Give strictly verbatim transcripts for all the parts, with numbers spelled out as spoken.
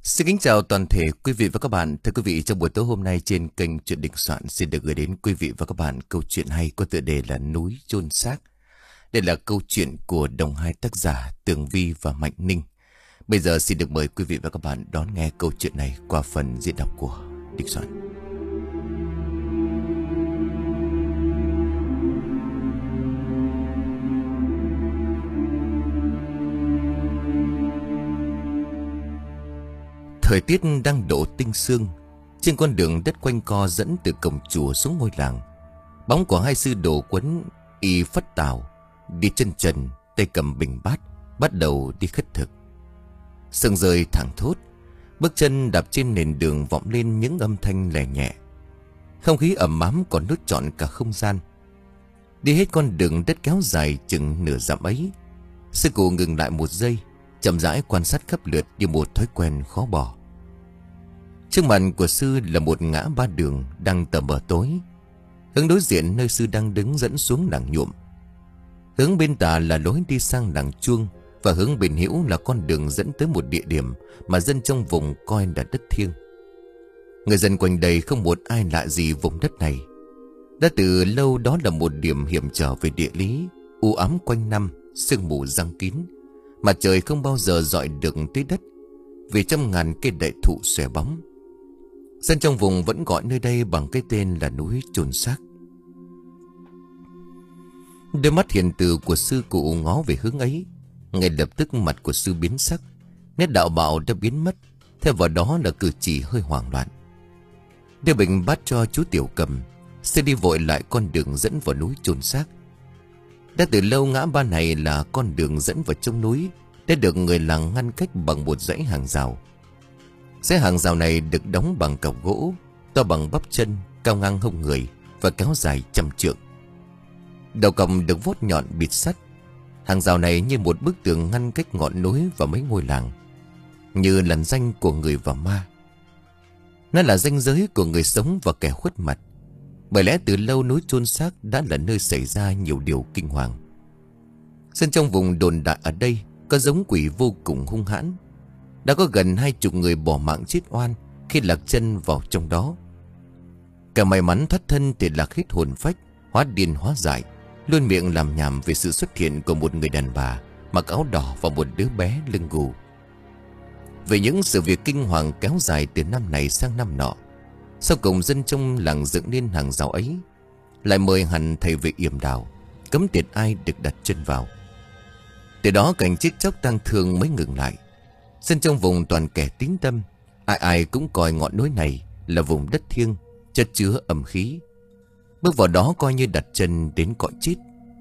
Xin kính chào toàn thể quý vị và các bạn. Thưa quý vị, trong buổi tối hôm nay trên kênh Chuyện Đình Soạn xin được gửi đến quý vị và các bạn câu chuyện hay có tựa đề là Núi Chôn Xác. Đây là câu chuyện của đồng hai tác giả Tường Vi và Mạnh Ninh. Bây giờ xin được mời quý vị và các bạn đón nghe câu chuyện này qua phần diễn đọc của Đình Soạn. Thời tiết đang đổ tinh sương. Trên con đường đất quanh co dẫn từ cổng chùa xuống ngôi làng, bóng của hai sư đồ quấn y phất tào, đi chân trần, tay cầm bình bát, bắt đầu đi khất thực. Sương rơi thẳng thốt, bước chân đạp trên nền đường vọng lên những âm thanh lè nhẹ. Không khí ẩm ấm còn nuốt trọn cả không gian. Đi hết con đường đất kéo dài chừng nửa dặm ấy, sư cụ ngừng lại một giây, chậm rãi quan sát khắp lượt như một thói quen khó bỏ. Trước mặt của sư là một ngã ba đường đang tờ mờ tối. Hướng đối diện nơi sư đang đứng dẫn xuống làng Nhuộm. Hướng bên tả là lối đi sang làng Chuông, và hướng bên hữu là con đường dẫn tới một địa điểm mà dân trong vùng coi là đất thiêng. Người dân quanh đây không một ai lạ gì vùng đất này. Đã từ lâu đó là một điểm hiểm trở về địa lý, u ám quanh năm, sương mù giăng kín. Mặt trời không bao giờ dọi được tới đất, vì trăm ngàn cây đại thụ xòe bóng. Dân trong vùng vẫn gọi nơi đây bằng cái tên là núi chôn xác. Đôi mắt hiền từ của sư cụ ngó về hướng ấy. Ngay lập tức mặt của sư biến sắc, nét đạo bạo đã biến mất, theo vào đó là cử chỉ hơi hoảng loạn. Đưa bình bát cho chú Tiểu Cầm, sư đi vội lại con đường dẫn vào núi chôn xác. Đã từ lâu ngã ba này là con đường dẫn vào trong núi, đã được người làng ngăn cách bằng một dãy hàng rào. Dãy hàng rào này được đóng bằng cọc gỗ, to bằng bắp chân, cao ngang hông người và kéo dài trăm trượng. Đầu cọc được vốt nhọn bịt sắt. Hàng rào này như một bức tường ngăn cách ngọn núi và mấy ngôi làng, như lằn ranh của người và ma. Nó là ranh giới của người sống và kẻ khuất mặt. Bởi lẽ từ lâu núi chôn xác đã là nơi xảy ra nhiều điều kinh hoàng. Dân trong vùng đồn đại ở đây có giống quỷ vô cùng hung hãn. Đã có gần hai chục người bỏ mạng chết oan khi lạc chân vào trong đó. Cả may mắn thoát thân thì lạc hết hồn phách, hóa điên hóa dại, luôn miệng làm nhảm về sự xuất hiện của một người đàn bà mặc áo đỏ và một đứa bé lưng gù. Về những sự việc kinh hoàng kéo dài từ năm này sang năm nọ, sau cùng dân trong làng dựng nên hàng rào ấy, lại mời hẳn thầy về yểm đào, cấm tiệt ai được đặt chân vào. Từ đó cảnh chết chóc tang thương mới ngừng lại. Dân trong vùng toàn kẻ tín tâm, ai ai cũng coi ngọn núi này là vùng đất thiêng, chất chứa âm khí. Bước vào đó coi như đặt chân đến cõi chết.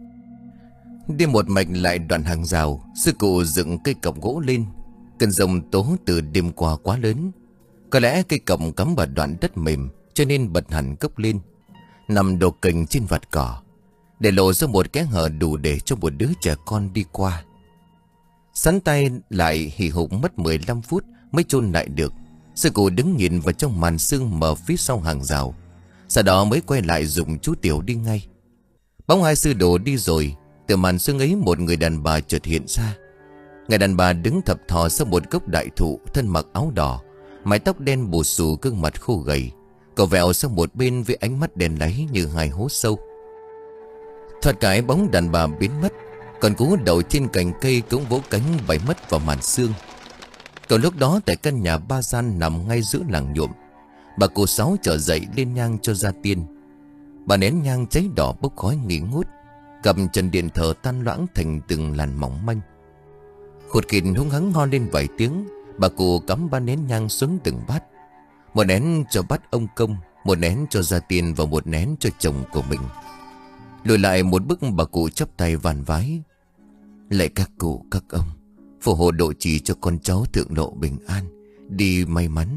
Đi một mạch lại đoạn hàng rào, sư cụ dựng cây cọc gỗ lên. Cơn giông tố từ đêm qua quá lớn, có lẽ cây cọc cắm vào đoạn đất mềm, cho nên bật hẳn cốc lên, nằm đổ cành trên vạt cỏ, để lộ ra một kẽ hở đủ để cho một đứa trẻ con đi qua. Sắn tay lại hì hục mất mười lăm phút mới chôn lại được. Sư cụ đứng nhìn vào trong màn sương mờ phía sau hàng rào, sau đó mới quay lại dùng chú Tiểu đi ngay. Bóng hai sư đồ đi rồi, từ màn sương ấy một người đàn bà chợt hiện ra. Người đàn bà đứng thập thò sau một gốc đại thụ, thân mặc áo đỏ, mái tóc đen bù xù, gương mặt khô gầy, cậu vẹo sang một bên với ánh mắt đen láy như hai hố sâu. Thoạt cái bóng đàn bà biến mất, còn cú đậu trên cành cây cũng vỗ cánh bay mất vào màn sương. Còn lúc đó tại căn nhà ba gian nằm ngay giữa làng Nhuộm, bà cụ Sáu trở dậy lên nhang cho gia tiên. Bà nén nhang cháy đỏ bốc khói nghi ngút, cầm trần điện thờ tan loãng thành từng làn mỏng manh. Khụt khịt hung hăng ho lên vài tiếng, bà cụ cắm ba nén nhang xuống từng bát. Một nén cho bát ông công, một nén cho gia tiên và một nén cho chồng của mình. Lùi lại một bước, bà cụ chắp tay vàn vái: lạy các cụ các ông, phù hộ độ trì cho con cháu thượng lộ bình an, đi may mắn.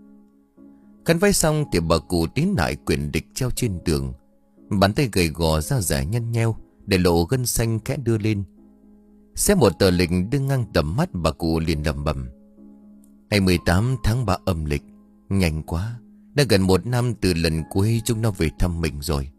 Khấn vái xong thì bà cụ tiến lại quyển địch treo trên tường, bàn tay gầy gò da dẻ nhăn nheo để lộ gân xanh khẽ đưa lên. Xé một tờ lịch đưa ngang tầm mắt, bà cụ liền lẩm bẩm: ngày mười tám tháng ba âm lịch, nhanh quá, đã gần một năm từ lần cuối chúng nó về thăm mình rồi.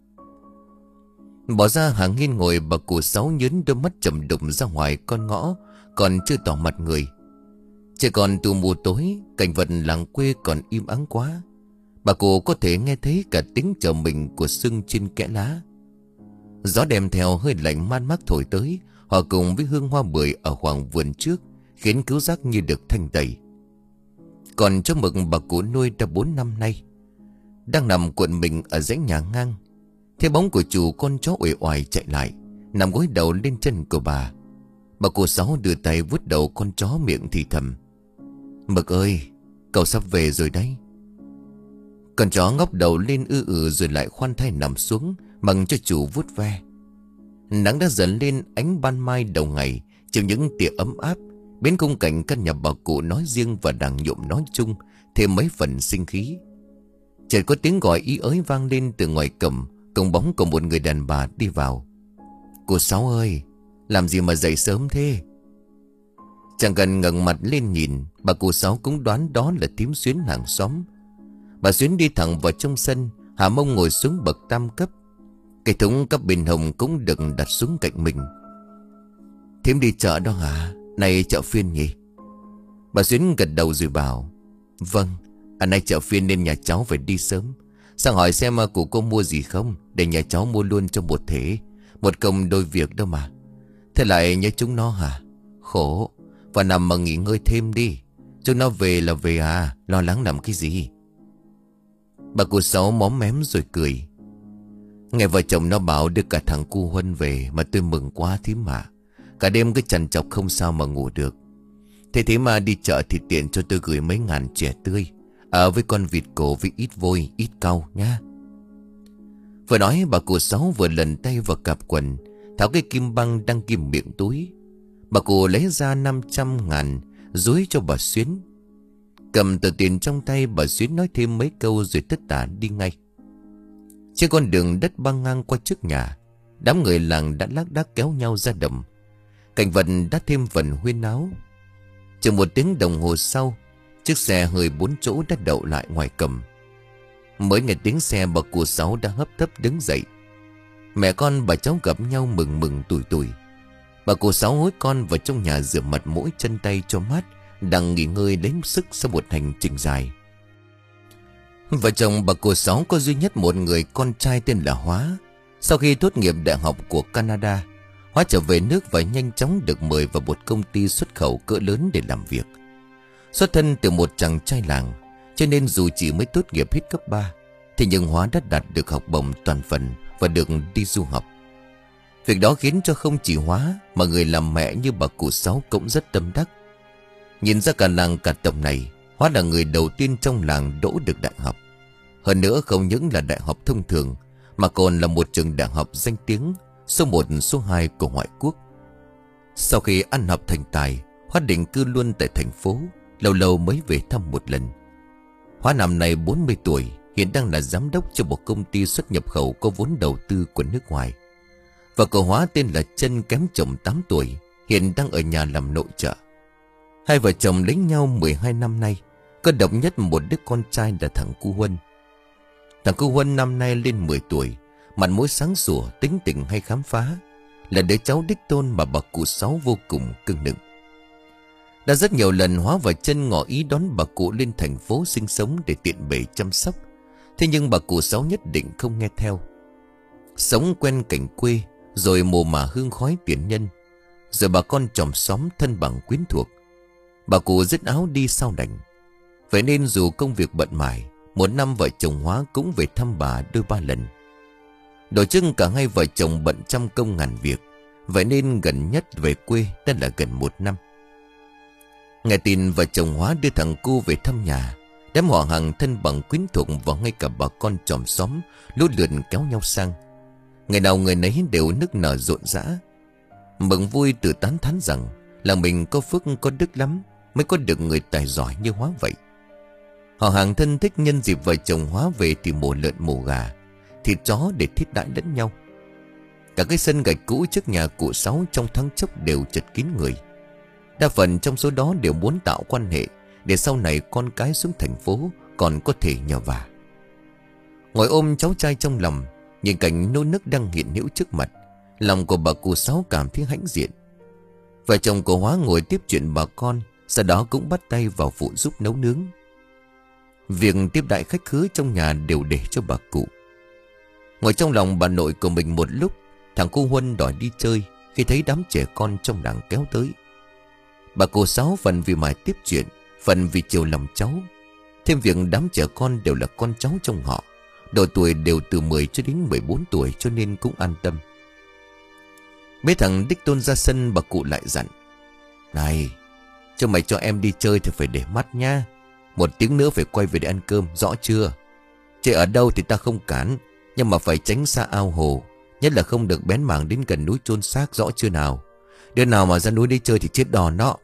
Bỏ ra hàng nghiêng ngồi, bà cụ Sáu nhớn đôi mắt trầm đục ra ngoài con ngõ còn chưa tỏ mặt người. Chỉ còn từ mù tối, cảnh vật làng quê còn im ắng quá. Bà cụ có thể nghe thấy cả tiếng chờ mình của sưng trên kẽ lá. Gió đem theo hơi lạnh man mác thổi tới, hòa cùng với hương hoa bưởi ở khoảng vườn trước, khiến cứu giác như được thanh tẩy. Còn cho mực bà cụ nuôi đã bốn năm nay, đang nằm cuộn mình ở dãy nhà ngang. Thế bóng của chủ con chó uể oải chạy lại, nằm gối đầu lên chân của bà. Bà cụ Sáu đưa tay vuốt đầu con chó, miệng thì thầm: Mực ơi, cậu sắp về rồi đấy. Con chó ngóc đầu lên ư ử rồi lại khoan thai nằm xuống, mặc cho chủ vuốt ve. Nắng đã dần lên, ánh ban mai đầu ngày chịu những tia ấm áp, biến khung cảnh căn nhà bà cụ nói riêng và đàng nhộm nói chung thêm mấy phần sinh khí. Chợt có tiếng gọi ý ới vang lên từ ngoài cổng, cùng bóng của một người đàn bà đi vào. Cô Sáu ơi, làm gì mà dậy sớm thế? Chẳng cần ngẩng mặt lên nhìn, bà cụ Sáu cũng đoán đó là thím Xuyến hàng xóm. Bà Xuyến đi thẳng vào trong sân, hạ mông ngồi xuống bậc tam cấp. Cái thúng cấp bình hồng cũng được đặt xuống cạnh mình. Thím đi chợ đó hả? Này chợ phiên nhỉ? Bà Xuyến gật đầu rồi bảo: Vâng, à nay chợ phiên nên nhà cháu phải đi sớm. Sang hỏi xem cụ cô mua gì không, để nhà cháu mua luôn cho một thể. Một công đôi việc đâu mà. Thế lại nhớ chúng nó hả? Khổ, và nằm mà nghỉ ngơi thêm đi. Chúng nó về là về à, lo lắng làm cái gì? Bà cụ Sáu móm mém rồi cười: Nghe vợ chồng nó bảo đưa cả thằng cu Huân về, mà tôi mừng quá thím mà. Cả đêm cứ trằn trọc không sao mà ngủ được. Thế thế mà đi chợ thì tiện cho tôi gửi mấy ngàn chè tươi, ở với con vịt cổ với ít vôi, ít cau nhá. Vừa nói bà cụ Sáu vừa lần tay vào cặp quần, tháo cái kim băng đang kìm miệng túi. Bà cụ lấy ra năm trăm ngàn dúi cho bà Xuyến. Cầm tờ tiền trong tay, bà Xuyến nói thêm mấy câu rồi tất tả đi ngay. Trên con đường đất băng ngang qua trước nhà, đám người làng đã lác đác kéo nhau ra đồng. Cảnh vật đã thêm phần huyên náo. Chừng một tiếng đồng hồ sau, chiếc xe hơi bốn chỗ đã đậu lại ngoài cổng. Mới nghe tiếng xe, bà cụ Sáu đã hấp tấp đứng dậy. Mẹ con bà cháu gặp nhau mừng mừng tủi tủi. Bà cụ Sáu hối con vào trong nhà rửa mặt mũi chân tay cho mát, đang nghỉ ngơi lấy sức sau một hành trình dài. Vợ chồng bà cụ Sáu có duy nhất một người con trai tên là Hóa. Sau khi tốt nghiệp đại học của Canada, Hóa trở về nước và nhanh chóng được mời vào một công ty xuất khẩu cỡ lớn để làm việc. Xuất thân từ một chàng trai làng, cho nên dù chỉ mới tốt nghiệp hết cấp ba, thì nhưng Hóa đã đạt được học bổng toàn phần và được đi du học. Việc đó khiến cho không chỉ Hóa mà người làm mẹ như bà cụ Sáu cũng rất tâm đắc. Nhìn ra cả làng cả tộc này, Hóa là người đầu tiên trong làng đỗ được đại học. Hơn nữa không những là đại học thông thường, mà còn là một trường đại học danh tiếng, số một số hai của ngoại quốc. Sau khi ăn học thành tài, Hóa định cư luôn tại thành phố, lâu lâu mới về thăm một lần. Hóa năm nay bốn mươi tuổi, hiện đang là giám đốc cho một công ty xuất nhập khẩu có vốn đầu tư của nước ngoài. Và cậu Hóa tên là Trân kém chồng tám tuổi, hiện đang ở nhà làm nội trợ. Hai vợ chồng lấy nhau mười hai năm nay, có độc nhất một đứa con trai là thằng Cu Huân. Thằng Cu Huân năm nay lên mười tuổi, mặt mũi sáng sủa, tính tình hay khám phá, là đứa cháu đích tôn mà bà cụ Sáu vô cùng cưng nựng. Đã rất nhiều lần Hóa và Trân ngỏ ý đón bà cụ lên thành phố sinh sống để tiện bề chăm sóc. Thế nhưng bà cụ Sáu nhất định không nghe theo. Sống quen cảnh quê, rồi mồ mả hương khói tiền nhân, rồi bà con chòm xóm thân bằng quyến thuộc, bà cụ dứt áo đi sau đành. Vậy nên dù công việc bận mải, một năm vợ chồng Hóa cũng về thăm bà đôi ba lần. Đổi chưng cả hai vợ chồng bận trăm công ngàn việc, vậy nên gần nhất về quê đã là gần một năm. Nghe tin vợ chồng Hóa đưa thằng Cu về thăm nhà, đám họ hàng thân bằng quyến thuộc và ngay cả bà con chòm xóm lũ lượt kéo nhau sang. Ngày nào người nấy đều nức nở rộn rã, mừng vui tự tán thán rằng là mình có phước có đức lắm mới có được người tài giỏi như Hóa vậy. Họ hàng thân thích nhân dịp vợ chồng Hóa về thì mổ lợn mổ gà, thịt chó để thiết đãi lẫn nhau. Cả cái sân gạch cũ trước nhà cụ Sáu trong thoáng chốc đều chật kín người. Đa phần trong số đó đều muốn tạo quan hệ để sau này con cái xuống thành phố còn có thể nhờ vả. Ngồi ôm cháu trai trong lòng, nhìn cảnh nô nức đang hiện hữu trước mặt, lòng của bà cụ Sáu cảm thấy hãnh diện. Vợ chồng của Hóa ngồi tiếp chuyện bà con, sau đó cũng bắt tay vào phụ giúp nấu nướng. Việc tiếp đãi khách khứa trong nhà đều để cho bà cụ. Ngồi trong lòng bà nội của mình một lúc, thằng cu Huân đòi đi chơi khi thấy đám trẻ con trong làng kéo tới. Bà cụ Sáu phần vì mải tiếp chuyện, phần vì chiều lòng cháu. Thêm việc đám trẻ con đều là con cháu trong họ, độ tuổi đều từ mười cho đến mười bốn tuổi, cho nên cũng an tâm. Mấy thằng đích tôn ra sân, bà cụ lại dặn: Này, cho mày cho em đi chơi thì phải để mắt nha. Một tiếng nữa phải quay về để ăn cơm, rõ chưa? Chơi ở đâu thì ta không cản, nhưng mà phải tránh xa ao hồ, nhất là không được bén mảng đến gần núi chôn xác, rõ chưa nào? Đứa nào mà ra núi đi chơi thì chết đòn đó.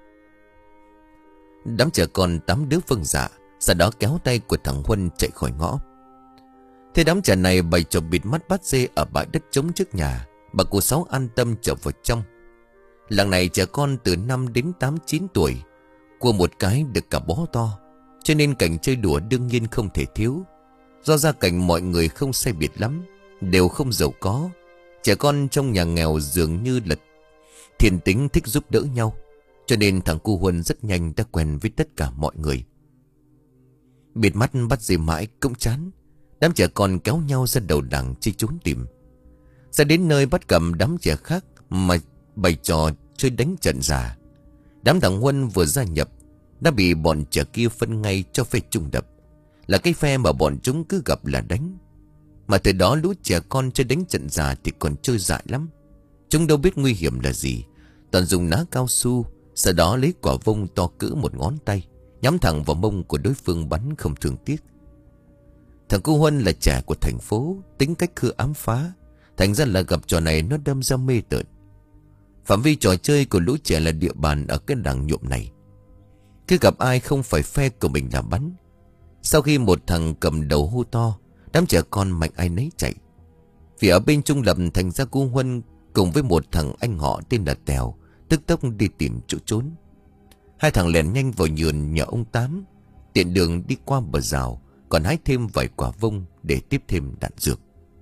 Đám trẻ con tám đứa vâng dạ, sau đó kéo tay của thằng Huân chạy khỏi ngõ. Thế đám trẻ này bày trò bịt mắt bắt dê ở bãi đất trống trước nhà. Bà cụ Sáu an tâm trở vào trong. Làng này trẻ con từ năm đến tám chín tuổi, cua một cái được cả bó to, cho nên cảnh chơi đùa đương nhiên không thể thiếu. Do gia cảnh mọi người không sai biệt lắm, đều không giàu có, trẻ con trong nhà nghèo dường như là thiên tính thích giúp đỡ nhau, cho nên thằng cu Huân rất nhanh đã quen với tất cả mọi người. Bịt mắt bắt dê mãi cũng chán, đám trẻ con kéo nhau ra đầu đằng chơi trốn tìm. Ra đến nơi bắt cầm đám trẻ khác mà bày trò chơi đánh trận giả. Đám thằng Huân vừa gia nhập đã bị bọn trẻ kia phân ngay cho phe trung đập, là cái phe mà bọn chúng cứ gặp là đánh. Mà từ đó lũ trẻ con chơi đánh trận giả thì còn chơi dại lắm. Chúng đâu biết nguy hiểm là gì, toàn dùng ná cao su, sau đó lấy quả vông to cỡ một ngón tay nhắm thẳng vào mông của đối phương bắn không thương tiếc. Thằng cu Huân là trẻ của thành phố, tính cách khư ám phá, thành ra là gặp trò này nó đâm ra mê tởn. Phạm vi trò chơi của lũ trẻ là địa bàn ở cái đằng nhuộm này. Cứ gặp ai không phải phe của mình là bắn. Sau khi một thằng cầm đầu hô to, đám trẻ con mạnh ai nấy chạy. Vì ở bên trung lập, thành ra cu Huân cùng với một thằng anh họ tên là Tèo tức tốc đi tìm chỗ trốn. Hai thằng lẻn nhanh vào vườn nhà ông Tám, tiện đường đi qua bờ rào, còn hái thêm vài quả vông để tiếp thêm đạn dược.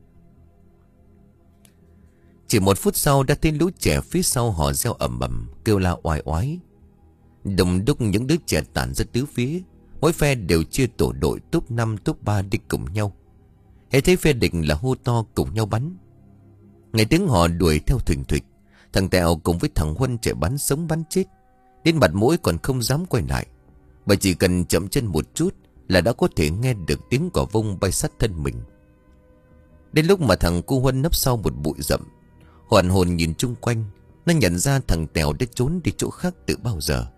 Chỉ một phút sau đã thấy lũ trẻ phía sau họ reo ầm ầm, kêu la oai oái. Đồng đúc những đứa trẻ tản ra tứ phía, mỗi phe đều chia tổ đội top năm top ba đi cùng nhau. Hễ thấy phe địch là hô to cùng nhau bắn. Nghe tiếng họ đuổi theo thình thịch, thằng Tèo cùng với thằng Huân chạy bắn sống bắn chết, đến mặt mũi còn không dám quay lại, bởi chỉ cần chậm chân một chút là đã có thể nghe được tiếng cỏ vông bay sát thân mình. Đến lúc mà thằng cu Huân nấp sau một bụi rậm, hoàn hồn nhìn chung quanh, nó nhận ra thằng Tèo đã trốn đi chỗ khác từ bao giờ.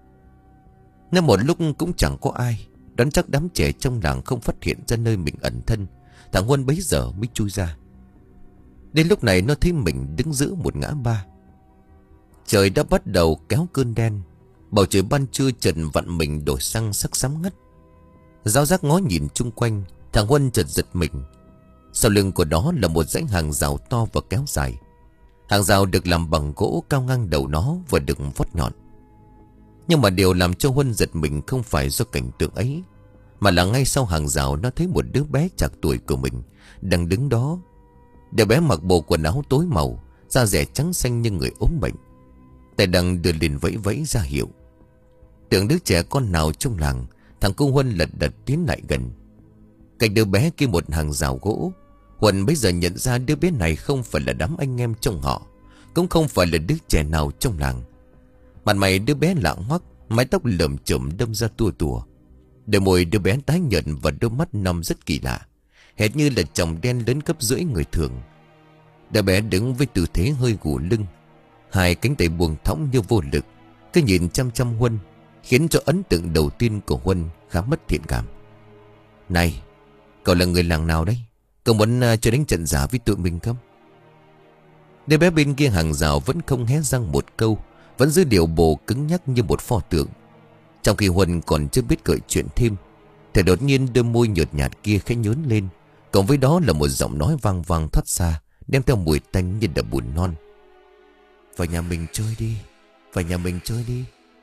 Nên một lúc cũng chẳng có ai, đoán chắc đám trẻ trong làng không phát hiện ra nơi mình ẩn thân, thằng Huân bấy giờ mới chui ra. Đến lúc này nó thấy mình đứng giữa một ngã ba. Trời đã bắt đầu kéo cơn đen, bầu trời ban trưa trần vặn mình đổi sang sắc xám ngắt. Giáo giác ngó nhìn chung quanh, thằng Huân chợt giật mình. Sau lưng của đó là một dãy hàng rào to và kéo dài. Hàng rào được làm bằng gỗ cao ngang đầu nó và được vót nhọn. Nhưng mà điều làm cho Huân giật mình không phải do cảnh tượng ấy, mà là ngay sau hàng rào nó thấy một đứa bé chạc tuổi của mình đang đứng đó. Đứa bé mặc bộ quần áo tối màu, da dẻ trắng xanh như người ốm bệnh, tay đang đưa lên vẫy vẫy ra hiệu. Tưởng đứa trẻ con nào trong làng, thằng cu Huân lật đật tiến lại gần. Cạnh đứa bé kia một hàng rào gỗ, Huân bây giờ nhận ra đứa bé này không phải là đám anh em trong họ, cũng không phải là đứa trẻ nào trong làng. Mặt mày đứa bé lạ hoắc, mái tóc lởm chởm đâm ra tua tùa. Đôi môi đứa bé tái nhợt và đôi mắt nằm rất kỳ lạ, hệt như là chòm đen lớn gấp rưỡi người thường. Đứa bé đứng với tư thế hơi gù lưng, hai cánh tay buông thõng như vô lực, cái nhìn chăm chăm Huân, khiến cho ấn tượng đầu tiên của Huân khá mất thiện cảm. Này, cậu là người làng nào đấy? Cậu muốn uh, chơi đánh trận giả với tụi mình không? Đứa bé bên kia hàng rào vẫn không hé răng một câu, vẫn giữ điệu bộ cứng nhắc như một pho tượng. Trong khi Huân còn chưa biết gợi chuyện thêm, thì đột nhiên đôi môi nhợt nhạt kia khẽ nhớn lên, cộng với đó là một giọng nói vang vang thoát xa, đem theo mùi tanh như là bùn non. Vào nhà mình chơi đi, vào nhà mình chơi đi.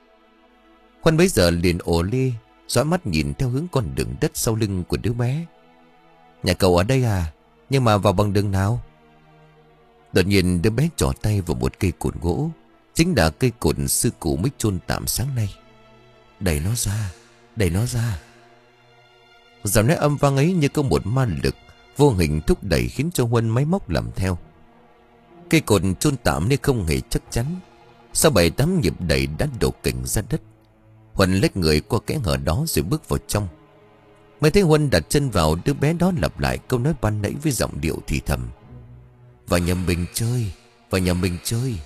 Huân bấy giờ liền ồ lê, dõi mắt nhìn theo hướng con đường đất sau lưng của đứa bé. Nhà cậu ở đây à? Nhưng mà vào bằng đường nào? Đột nhiên đứa bé trỏ tay vào một cây cột gỗ, chính là cây cột sư cụ mới chôn tạm sáng nay. Đẩy nó ra, đẩy nó ra. Giọng nói âm vang ấy như có một ma lực vô hình thúc đẩy, khiến cho Huân máy móc làm theo. Cây cột chôn tạm nên không hề chắc chắn. Sau bảy tám nhịp đẩy đã đổ kình ra đất. Huân lách người qua kẽ hở đó rồi bước vào trong. Mới thấy Huân đặt chân vào, đứa bé đó lặp lại câu nói ban nãy với giọng điệu thì thầm: vào nhà mình chơi, vào nhà mình chơi.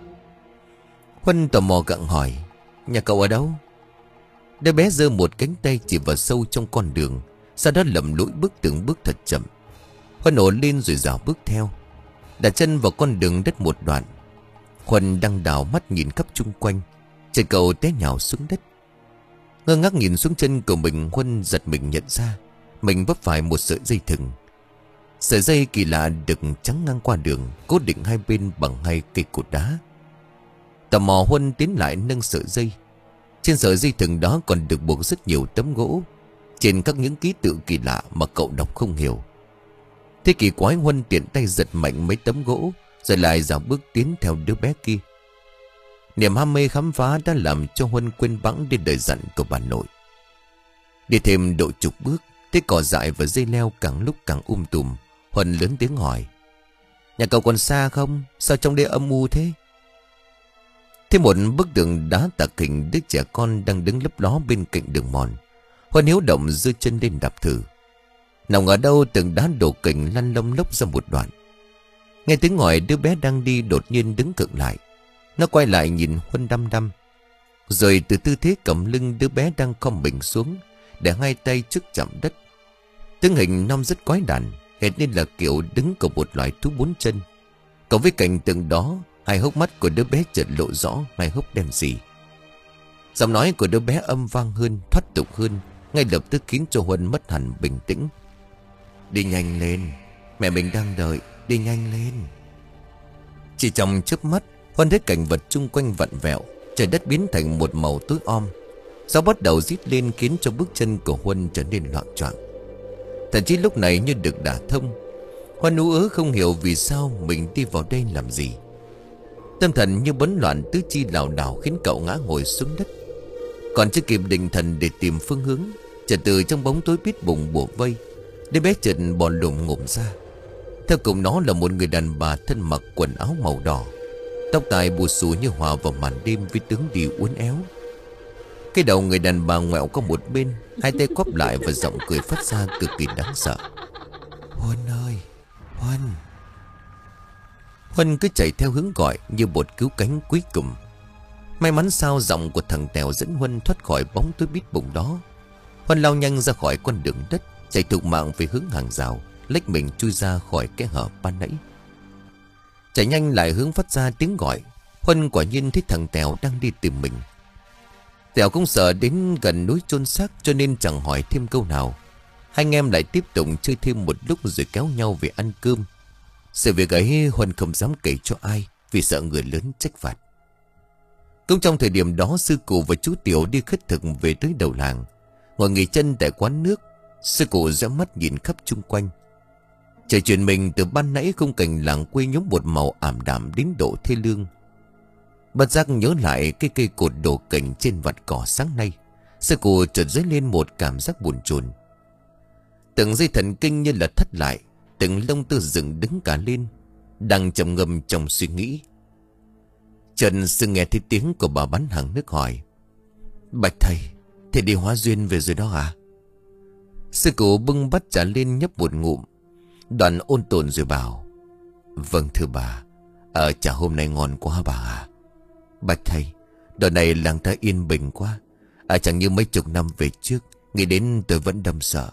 Huân tò mò gặng hỏi: nhà cậu ở đâu? Đứa bé giơ một cánh tay chỉ vào sâu trong con đường, sau đó lầm lũi bước từng bước thật chậm. Huân ổ lên rồi dạo bước theo, đặt chân vào con đường đất một đoạn. Huân đang đảo mắt nhìn khắp chung quanh, chân cậu té nhào xuống đất. Ngơ ngác nhìn xuống chân của mình, Huân giật mình nhận ra mình vấp phải một sợi dây thừng. Sợi dây kỳ lạ được trắng ngang qua đường, cố định hai bên bằng hai cây cột đá. Tò mò Huân tiến lại nâng sợi dây. Trên sợi dây thừng đó còn được buộc rất nhiều tấm gỗ, trên các những ký tự kỳ lạ mà cậu đọc không hiểu. Thế kỳ quái, Huân tiện tay giật mạnh mấy tấm gỗ, rồi lại dạo bước tiến theo đứa bé kia. Niềm ham mê khám phá đã làm cho Huân quên bẵng đi lời dặn của bà nội. Đi thêm độ chục bước, thấy cỏ dại và dây leo càng lúc càng um tùm. Huân lớn tiếng hỏi: nhà cậu còn xa không? Sao trong đây âm u thế? Thêm một bức tường đá tạc hình đứa trẻ con đang đứng lấp ló bên cạnh đường mòn. Huân hiếu động giơ chân lên đạp thử. Nào ngờ đâu tường đá đổ kình lăn lông lốc ra một đoạn. Nghe tiếng gọi, đứa bé đang đi đột nhiên đứng khựng lại. Nó quay lại nhìn Huân đăm đăm, rồi từ tư thế cầm lưng đứa bé đang khom mình xuống, để hai tay trước chạm đất. Tướng hình non rất quái đản, hệt nên là kiểu đứng của một loài thú bốn chân. Cộng với cảnh tượng đó, hai hốc mắt của đứa bé chợt lộ rõ hai hốc đen sì. Giọng nói của đứa bé âm vang hơn, thoát tục hơn, ngay lập tức khiến cho Huân mất hẳn bình tĩnh. Đi nhanh lên, mẹ mình đang đợi, đi nhanh lên. Chỉ trong chớp mắt, Huân thấy cảnh vật chung quanh vặn vẹo, trời đất biến thành một màu tối om. Gió bắt đầu rít lên khiến cho bước chân của Huân trở nên loạng choạng. Thậm chí lúc này như được đả thông. Huân ú ớ không hiểu vì sao mình đi vào đây làm gì. Tâm thần như bấn loạn, tứ chi lảo đảo khiến cậu ngã ngồi xuống đất. Còn chưa kịp định thần để tìm phương hướng, chợt từ trong bóng tối bít bùng bủa vây, đứa bé chợt bò lùm ngủm ra. Theo cùng nó là một người đàn bà thân mặc quần áo màu đỏ, tóc tai bù xù như hòa vào màn đêm với tướng đi uốn éo. Cái đầu người đàn bà ngoẹo qua một bên, hai tay quắp lại và giọng cười phát ra cực kỳ đáng sợ. Huân ơi, Huân. Huân cứ chạy theo hướng gọi như một cứu cánh cuối cùng. May mắn sao giọng của thằng Tèo dẫn Huân thoát khỏi bóng tối bít bùng đó. Huân lao nhanh ra khỏi con đường đất, chạy thục mạng về hướng hàng rào, lách mình chui ra khỏi cái hở ban nãy. Chạy nhanh lại hướng phát ra tiếng gọi, Huân quả nhiên thấy thằng Tèo đang đi tìm mình. Tèo cũng sợ đến gần núi chôn xác cho nên chẳng hỏi thêm câu nào. Hai anh em lại tiếp tục chơi thêm một lúc rồi kéo nhau về ăn cơm. Sự việc ấy Huân không dám kể cho ai vì sợ người lớn trách phạt. Cũng trong thời điểm đó, sư cụ và chú Tiểu đi khất thực về tới đầu làng, ngồi nghỉ chân tại quán nước. Sư cụ dõi mắt nhìn khắp chung quanh. Trời chuyển mình từ ban nãy, khung cảnh làng quê nhuốm một màu ảm đạm đến độ thê lương. Bất giác nhớ lại cái cây cột đổ cành trên vạt cỏ sáng nay, sư cụ chợt dấy lên một cảm giác buồn chồn. Từng dây thần kinh như là thắt lại, từng lông tơ dựng đứng cả lên, đang trầm ngâm trong suy nghĩ. Trần sư nghe thấy tiếng của bà bán hàng nước hỏi: Bạch thầy, thầy đi hóa duyên về rồi đó à? Sư cụ bưng bát trà lên nhấp một ngụm, đoạn ôn tồn rồi bảo: Vâng thưa bà, ở trà hôm nay ngon quá bà à. Bạch thầy, đoạn này làng ta yên bình quá, à chẳng như mấy chục năm về trước, nghĩ đến tôi vẫn đâm sợ.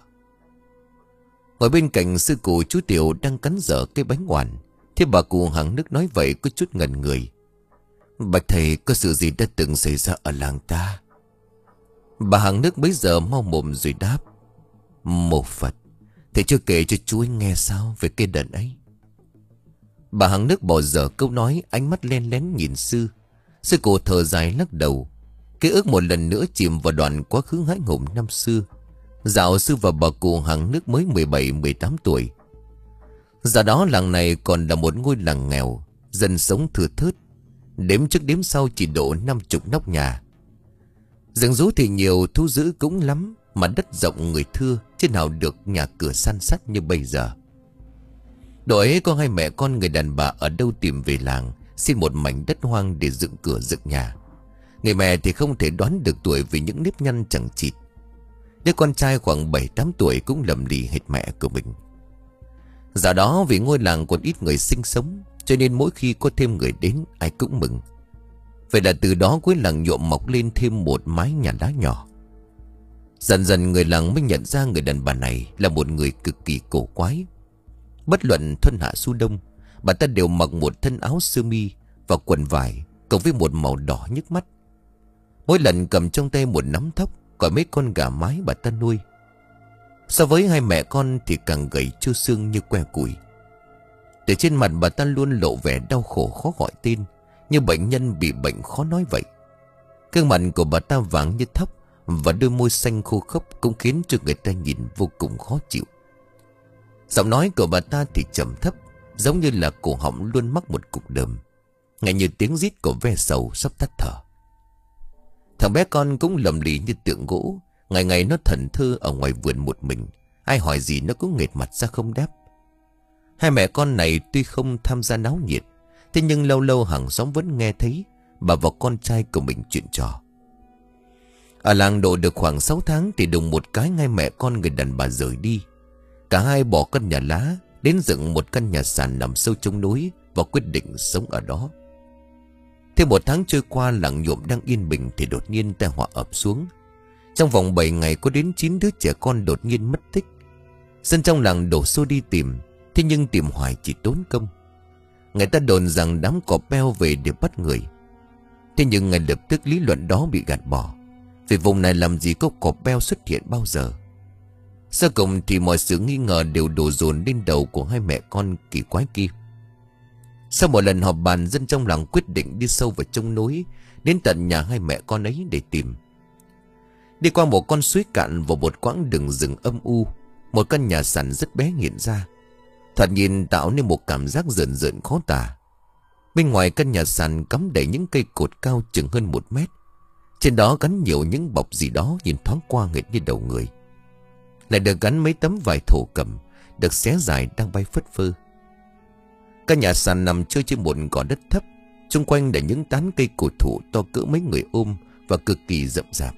Ngồi bên cạnh sư cụ, chú Tiểu đang cắn dở cái bánh oản. Thế bà cụ hàng nước nói vậy có chút ngần người. Bạch thầy, có sự gì đã từng xảy ra ở làng ta? Bà hàng nước bấy giờ mau mồm rồi đáp: Mộ Phật, thầy chưa kể cho chú ấy nghe sao về cái đợt ấy? Bà hàng nước bỏ dở câu nói, ánh mắt len lén nhìn sư. Sư cụ thở dài lắc đầu. Ký ức một lần nữa chìm vào đoạn quá khứ hãi hùng năm xưa. Dạo sư và bà cụ hàng nước mới mười bảy mười tám tuổi. Giờ đó làng này còn là một ngôi làng nghèo, dân sống thưa thớt. Đếm trước đếm sau chỉ độ năm chục nóc nhà. Rừng rú thì nhiều, thú dữ cũng lắm, mà đất rộng người thưa, chứ nào được nhà cửa san sát như bây giờ. Độ ấy có hai mẹ con người đàn bà ở đâu tìm về làng, xin một mảnh đất hoang để dựng cửa dựng nhà. Người mẹ thì không thể đoán được tuổi vì những nếp nhăn chẳng chịt. Đứa con trai khoảng bảy tám tuổi cũng lầm lì hệt mẹ của mình. Giờ đó vì ngôi làng còn ít người sinh sống, cho nên mỗi khi có thêm người đến, ai cũng mừng. Vậy là từ đó cuối làng nhuộm mọc lên thêm một mái nhà đá nhỏ. Dần dần người làng mới nhận ra người đàn bà này là một người cực kỳ cổ quái. Bất luận xuân hạ thu đông, bà ta đều mặc một thân áo sơ mi và quần vải cộng với một màu đỏ nhức mắt. Mỗi lần cầm trong tay một nắm thóc, gọi mấy con gà mái bà ta nuôi. So với hai mẹ con thì càng gầy trơ xương như que củi. Từ trên mặt bà ta luôn lộ vẻ đau khổ khó gọi tên, như bệnh nhân bị bệnh khó nói vậy. Gương mặt của bà ta vàng như thóc, và đôi môi xanh khô khốc cũng khiến cho người ta nhìn vô cùng khó chịu. Giọng nói của bà ta thì trầm thấp, giống như là cổ họng luôn mắc một cục đờm, nghe như tiếng rít của ve sầu sắp tắt thở. Thằng bé con cũng lầm lì như tượng gỗ, ngày ngày nó thẫn thơ ở ngoài vườn một mình, ai hỏi gì nó cũng nghệt mặt ra không đáp. Hai mẹ con này tuy không tham gia náo nhiệt, thế nhưng lâu lâu hàng xóm vẫn nghe thấy bà và con trai của mình chuyện trò. Ở làng độ được khoảng sáu tháng thì đùng một cái ngay mẹ con người đàn bà rời đi. Cả hai bỏ căn nhà lá đến dựng một căn nhà sàn nằm sâu trong núi và quyết định sống ở đó. Thêm một tháng trôi qua, làng nhuộm đang yên bình thì đột nhiên tai họa ập xuống. Trong vòng bảy ngày có đến chín đứa trẻ con đột nhiên mất tích. Dân trong làng đổ xô đi tìm, thế nhưng tìm hoài chỉ tốn công. Người ta đồn rằng đám cọp beo về để bắt người. Thế nhưng ngay lập tức lý luận đó bị gạt bỏ, vì vùng này làm gì có cọp beo xuất hiện bao giờ. Sau cùng thì mọi sự nghi ngờ đều đổ dồn lên đầu của hai mẹ con kỳ quái kia. Sau một lần họp bàn, dân trong làng quyết định đi sâu vào trong núi, đến tận nhà hai mẹ con ấy để tìm. Đi qua một con suối cạn vào một quãng đường rừng âm u, một căn nhà sàn rất bé hiện ra, thoạt nhìn tạo nên một cảm giác rợn rợn khó tả. Bên ngoài căn nhà sàn cắm đầy những cây cột cao chừng hơn một mét, trên đó gắn nhiều những bọc gì đó nhìn thoáng qua hệt như đầu người, lại được gắn mấy tấm vải thổ cẩm được xé dài đang bay phất phơ. Căn nhà sàn nằm trôi trên một gò đất thấp, xung quanh là những tán cây cổ thụ to cỡ mấy người ôm và cực kỳ rậm rạp.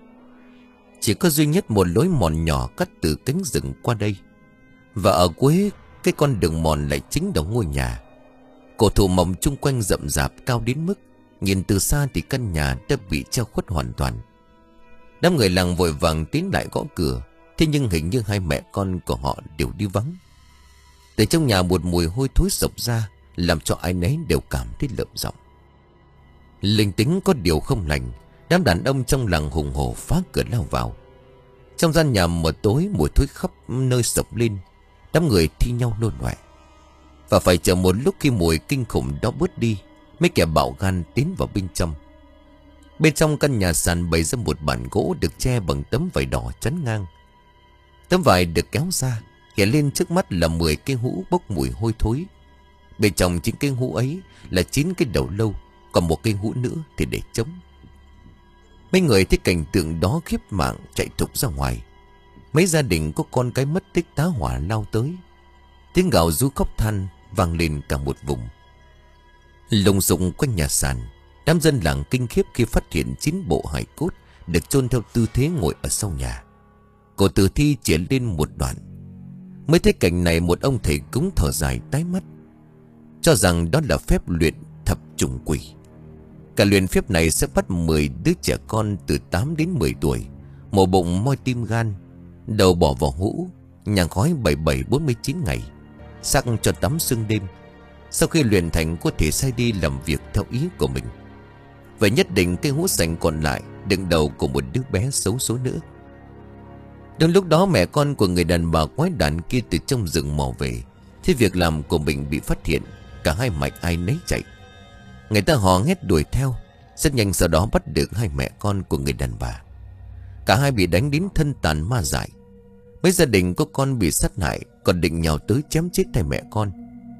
Chỉ có duy nhất một lối mòn nhỏ cắt từ cánh rừng qua đây, và ở cuối cái con đường mòn lại chính là ngôi nhà. Cổ thụ mọc chung quanh rậm rạp cao đến mức nhìn từ xa thì căn nhà đã bị che khuất hoàn toàn. Đám người làng vội vàng tiến lại gõ cửa, thế nhưng hình như hai mẹ con của họ đều đi vắng. Từ trong nhà một mùi hôi thối sộc ra, làm cho ai nấy đều cảm thấy lợm giọng. Linh tính có điều không lành, đám đàn ông trong làng hùng hổ phá cửa lao vào. Trong gian nhà mờ tối, mùi thối khắp nơi sộc lên, đám người thi nhau nôn ọe. Và phải chờ một lúc khi mùi kinh khủng đó bớt đi, mấy kẻ bạo gan tiến vào bên trong. Bên trong căn nhà sàn bày ra một bàn gỗ được che bằng tấm vải đỏ chắn ngang. Tấm vải được kéo ra, hiện lên trước mắt là mười cái hũ bốc mùi hôi thối. Bên trong chín cái hũ ấy là chín cái đầu lâu, còn một cái hũ nữa thì để trống. Mấy người thấy cảnh tượng đó khiếp mạng chạy thục ra ngoài. Mấy gia đình có con cái mất tích tá hỏa lao tới. Tiếng gào rú khóc than vang lên cả một vùng. Lùng xùng quanh nhà sàn, đám dân làng kinh khiếp khi phát hiện chín bộ hài cốt được chôn theo tư thế ngồi ở sau nhà. Cổ tử thi chỉ lên một đoạn. Mới thấy cảnh này, một ông thầy cúng thở dài tái mắt, cho rằng đó là phép luyện thập trùng quỷ. Cả luyện phép này sẽ bắt mười đứa trẻ con từ tám đến mười tuổi, mổ bụng moi tim gan, đầu bỏ vào hũ, nhang khói bảy bảy bốn mươi chín ngày, xác cho tắm sương đêm. Sau khi luyện thành có thể sai đi làm việc theo ý của mình. Vậy nhất định cái hũ sành còn lại đựng đầu của một đứa bé xấu số nữa. Đến lúc đó mẹ con của người đàn bà quái đản kia từ trong rừng mò về, thì việc làm của mình bị phát hiện, cả hai mạch ai nấy chạy. Người ta hò hét đuổi theo, rất nhanh sau đó bắt được hai mẹ con của người đàn bà. Cả hai bị đánh đến thân tàn ma dại. Mấy gia đình có con bị sát hại còn định nhào tới chém chết hai mẹ con.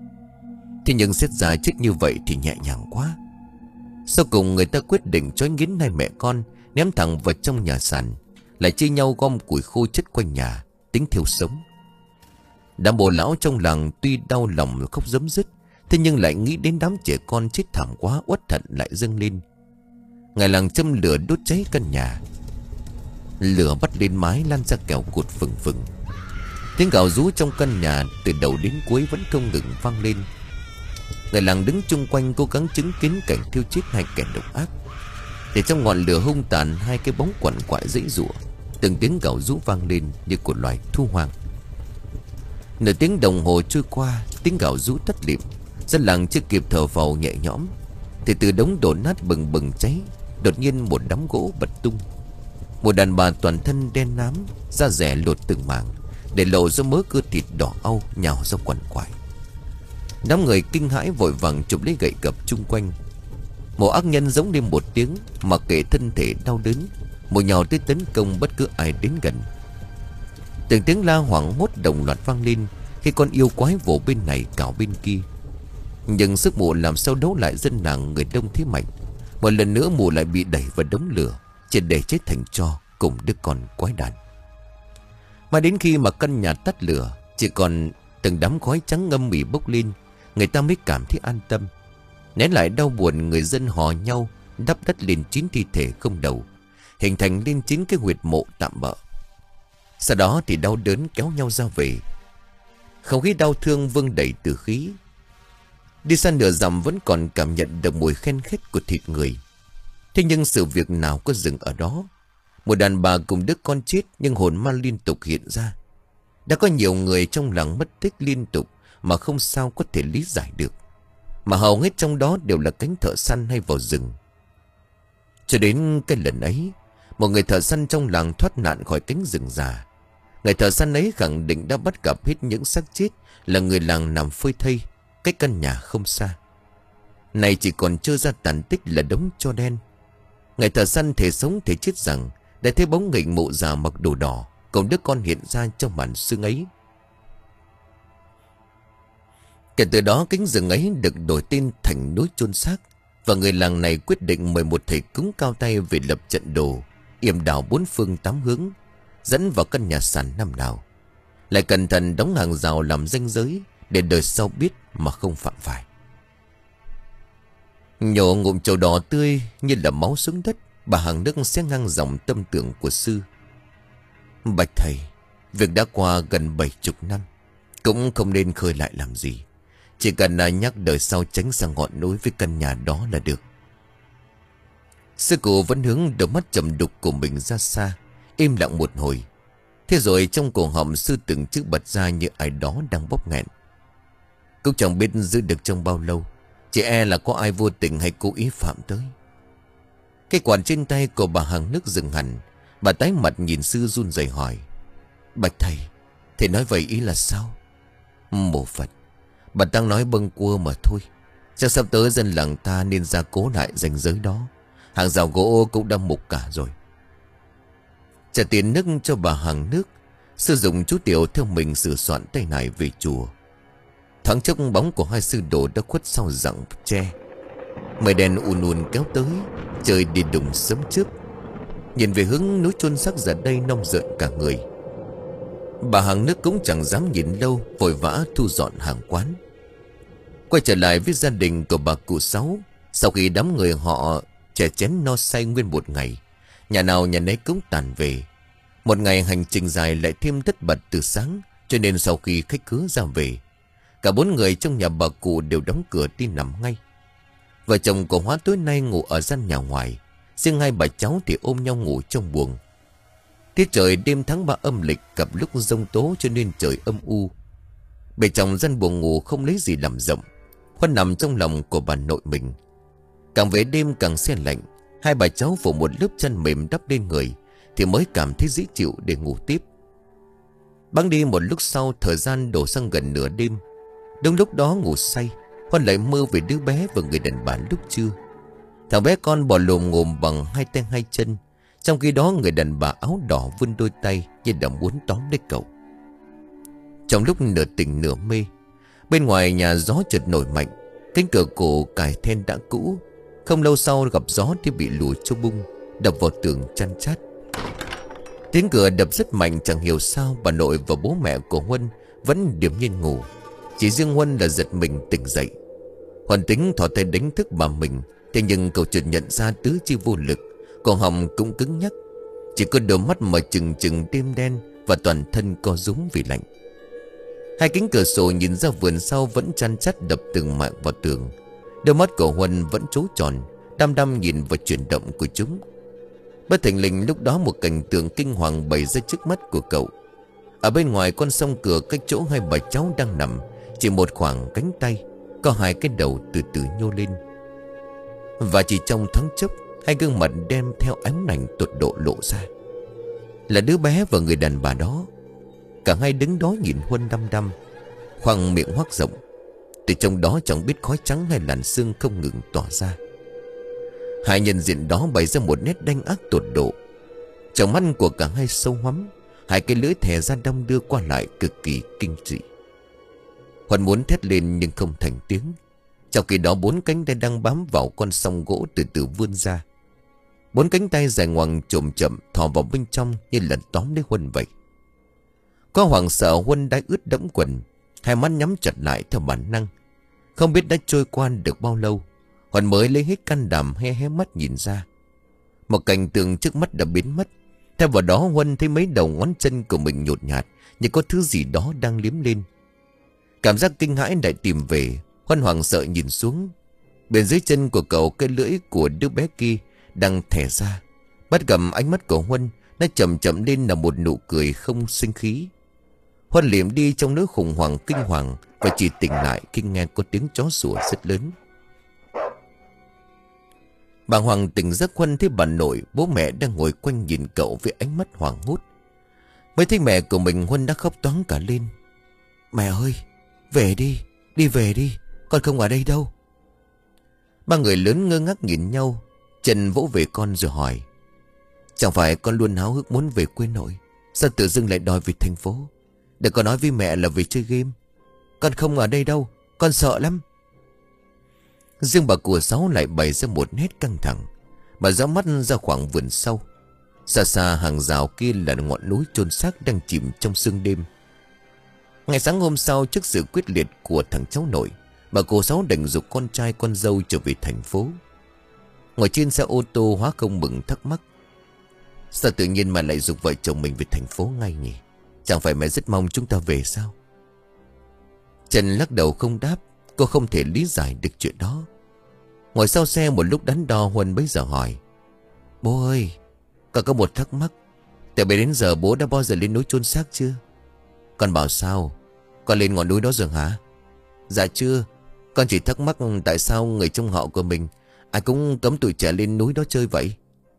Thế nhưng xét ra chết như vậy thì nhẹ nhàng quá. Sau cùng người ta quyết định trói nghiến hai mẹ con ném thẳng vào trong nhà sàn, lại chia nhau gom củi khô chất quanh nhà, tính thiêu sống. Đám bồ lão trong làng tuy đau lòng khóc rấm rứt, thế nhưng lại nghĩ đến đám trẻ con chết thảm quá, uất hận lại dâng lên. Ngày làng châm lửa đốt cháy căn nhà. Lửa bắt lên mái lan ra kẹo cột phừng phừng. Tiếng gào rú trong căn nhà từ đầu đến cuối vẫn không ngừng vang lên. Người làng đứng chung quanh cố gắng chứng kiến cảnh thiêu chết hai kẻ độc ác. Để trong ngọn lửa hung tàn, hai cái bóng quằn quại giãy giụa, từng tiếng gào rú vang lên như của loài thu hoang. Nửa tiếng đồng hồ trôi qua, tiếng gào rú tắt lịm. Dân làng chưa kịp thở phào nhẹ nhõm thì từ đống đổ nát bừng bừng cháy, đột nhiên một đám gỗ bật tung. Một đàn bà toàn thân đen nám, da rẻ lột từng mảng, để lộ ra mớ cơ thịt đỏ au nhào ra quằn quại. Đám người kinh hãi vội vàng chụp lấy gậy gập chung quanh. Một ác nhân giống lên một tiếng, mặc kệ thân thể đau đớn, một nhào tới tấn công bất cứ ai đến gần. Từng tiếng la hoảng hốt đồng loạt vang lên khi con yêu quái vồ bên này cào bên kia. Nhưng sức mụ làm sao đấu lại dân làng người đông thế mạnh. Một lần nữa mụ lại bị đẩy vào đống lửa, triệt để chết thành tro cùng đứa con quái đản. Mà đến khi mà căn nhà tắt lửa, chỉ còn từng đám khói trắng ngâm mỉ bốc lên, người ta mới cảm thấy an tâm. Nén lại đau buồn, người dân hò nhau đắp đất lên chín thi thể không đầu, hình thành lên chín cái huyệt mộ tạm bợ. Sau đó thì đau đớn kéo nhau ra về. Không khí đau thương vương đầy từ khí. Đi xa nửa dặm vẫn còn cảm nhận được mùi khen khét của thịt người. Thế nhưng sự việc nào có dừng ở đó. Một đàn bà cùng đứa con chết, nhưng hồn ma liên tục hiện ra. Đã có nhiều người trong làng mất tích liên tục mà không sao có thể lý giải được. Mà hầu hết trong đó đều là cánh thợ săn hay vào rừng. Cho đến cái lần ấy, một người thợ săn trong làng thoát nạn khỏi cánh rừng già. Người thợ săn ấy khẳng định đã bắt gặp hết những xác chết là người làng nằm phơi thây cách căn nhà không xa. Này chỉ còn trơ ra tàn tích là đống tro đen. Người thợ săn thể sống thể chết rằng đã thấy bóng người mụ già mặc đồ đỏ cùng đứa con hiện ra trong màn sương ấy. Kể từ đó cánh rừng ấy được đổi tên thành núi chôn xác. Và người làng này quyết định mời một thầy cúng cao tay về lập trận đồ, yểm đảo bốn phương tám hướng, dẫn vào căn nhà sàn năm nào. Lại cẩn thận đóng hàng rào làm ranh giới để đời sau biết mà không phạm phải. Nhổ ngụm trầu đỏ tươi như là máu xuống đất, bà hàng nước xé ngang dòng tâm tưởng của sư. Bạch thầy, việc đã qua gần bảy chục năm, cũng không nên khơi lại làm gì. Chỉ cần là nhắc đời sau tránh sang ngọn núi với căn nhà đó là được. Sư cụ vẫn hướng đôi mắt trầm đục của mình ra xa, im lặng một hồi. Thế rồi trong cổ họng sư từng chữ bật ra như ai đó đang bóp nghẹn. Cũng chẳng biết giữ được trong bao lâu, chỉ e là có ai vô tình hay cố ý phạm tới. Cái quạt trên tay của bà hàng nước dừng hẳn. Bà tái mặt nhìn sư run rẩy hỏi: Bạch thầy, thầy nói vậy ý là sao? Mô Phật, bà đang nói bâng quơ mà thôi. Chắc sắp tới dân làng ta nên ra cố lại ranh giới đó. Hàng rào gỗ cũng đã mục cả rồi. Trả tiền nước cho bà hàng nước, sử dụng chú Tiểu theo mình sửa soạn tay này về chùa. Thoáng chốc bóng của hai sư đồ đã khuất sau rặng tre. Mây đen ùn ùn kéo tới, trời đi đùng sớm trước. Nhìn về hướng núi chôn xác giờ đây nông rợn cả người. Bà hàng nước cũng chẳng dám nhìn lâu, vội vã thu dọn hàng quán. Quay trở lại với gia đình của bà cụ Sáu. Sau khi đám người họ chè chén no say nguyên một ngày, nhà nào nhà nấy cũng tàn về. Một ngày hành trình dài lại thêm tất bật từ sáng, cho nên sau khi khách khứa ra về, cả bốn người trong nhà bà cụ đều đóng cửa đi nằm ngay. Vợ chồng của Hóa tối nay ngủ ở gian nhà ngoài, riêng hai bà cháu thì ôm nhau ngủ trong buồng. Tiết trời đêm tháng ba âm lịch gặp lúc giông tố cho nên trời âm u. Bề trong gian buồng ngủ không lấy gì làm rộng, Khoan nằm trong lòng của bà nội mình. Càng về đêm càng se lạnh, hai bà cháu phủ một lớp chăn mềm đắp lên người thì mới cảm thấy dễ chịu để ngủ tiếp. Băng đi một lúc sau, thời gian đổ sang gần nửa đêm. Đúng lúc đó ngủ say, Khoan lại mơ về đứa bé và người đàn bà lúc trưa. Thằng bé con bò lồm ngồm bằng hai tay hai chân, trong khi đó người đàn bà áo đỏ vươn đôi tay như đã muốn tóm lấy cậu. Trong lúc nửa tỉnh nửa mê, bên ngoài nhà gió chợt nổi mạnh. Cánh cửa cổ cài then đã cũ, không lâu sau gặp gió thì bị lùi cho bung, đập vào tường chăn chát. Tiếng cửa đập rất mạnh, chẳng hiểu sao bà nội và bố mẹ của Huân vẫn điềm nhiên ngủ. Chỉ riêng Huân là giật mình tỉnh dậy. Huân tính thò tay đánh thức bà mình, thế nhưng cậu chợt nhận ra tứ chi vô lực, cổ họng cũng cứng nhắc, chỉ có đôi mắt mà trừng trừng đêm đen và toàn thân co rúm vì lạnh. Hai cánh cửa sổ nhìn ra vườn sau vẫn chăn chắt đập từng mạng vào tường. Đôi mắt của Huân vẫn trố tròn, đăm đăm nhìn vào chuyển động của chúng. Bất thình lình lúc đó một cảnh tượng kinh hoàng bày ra trước mắt của cậu. Ở bên ngoài con sông cửa, cách chỗ hai bà cháu đang nằm chỉ một khoảng cánh tay, có hai cái đầu từ từ nhô lên. Và chỉ trong thoáng chốc, hai gương mặt đem theo ánh lạnh tột độ lộ ra. Là đứa bé và người đàn bà đó. Cả hai đứng đó nhìn Huân đăm đăm, khoang miệng hoác rộng. Từ trong đó chẳng biết khói trắng hay làn sương không ngừng tỏa ra. Hai nhân diện đó bày ra một nét đanh ác tột độ. Trong mắt của cả hai sâu hoắm, hai cái lưỡi thè ra đong đưa qua lại cực kỳ kinh dị. Huân muốn thét lên nhưng không thành tiếng. Trong khi đó bốn cánh tay đang bám vào con song gỗ từ từ vươn ra. Bốn cánh tay dài ngoằng chồm chậm thò vào bên trong như lần tóm lấy Huân vậy. Có hoảng sợ, Huân đã ướt đẫm quần, hai mắt nhắm chặt lại theo bản năng. Không biết đã trôi qua được bao lâu, Huân mới lấy hết can đảm hé hé mắt nhìn ra. Một cảnh tượng trước mắt đã biến mất. Theo vào đó Huân thấy mấy đầu ngón chân của mình nhột nhạt, như có thứ gì đó đang liếm lên. Cảm giác kinh hãi lại tìm về. Huân hoảng sợ nhìn xuống. Bên dưới chân của cậu, cái lưỡi của đứa bé kia đang thè ra. Bắt gặp ánh mắt của Huân, nó chậm chậm lên là một nụ cười không sinh khí. Huân liệm đi trong nỗi khủng hoảng kinh hoàng, và chỉ tỉnh lại khi nghe có tiếng chó sủa rất lớn. Bà Hoàng tỉnh giấc, Huân thấy bà nội, bố mẹ đang ngồi quanh nhìn cậu với ánh mắt hoảng hốt. Mới thấy mẹ của mình, Huân đã khóc toáng cả lên. Mẹ ơi, về đi, đi về đi, con không ở đây đâu. Ba người lớn ngơ ngác nhìn nhau. Trần vỗ về con rồi hỏi: Chẳng phải con luôn háo hức muốn về quê nội, sao tự dưng lại đòi về thành phố? Để con nói với mẹ là về chơi game. Con không ở đây đâu, con sợ lắm. Riêng bà của Sáu lại bày ra một nét căng thẳng. Bà dõi mắt ra khoảng vườn sau. Xa xa hàng rào kia là ngọn núi chôn xác đang chìm trong sương đêm. Ngày sáng hôm sau, trước sự quyết liệt của thằng cháu nội, bà cô Sáu đành giục con trai con dâu trở về thành phố. Ngồi trên xe ô tô, Hóa không mừng thắc mắc: Sao tự nhiên mà lại giục vợ chồng mình về thành phố ngay nhỉ? Chẳng phải mẹ rất mong chúng ta về sao? Trần lắc đầu không đáp. Cô không thể lý giải được chuyện đó. Ngồi sau xe một lúc đắn đo, Huân bấy giờ hỏi: Bố ơi, con có một thắc mắc. Từ bé đến giờ bố đã bao giờ lên núi chôn xác chưa? Con bảo sao? Con lên ngọn núi đó rồi hả? Dạ chưa. Con chỉ thắc mắc tại sao người trong họ của mình ai cũng cấm tụi trẻ lên núi đó chơi vậy.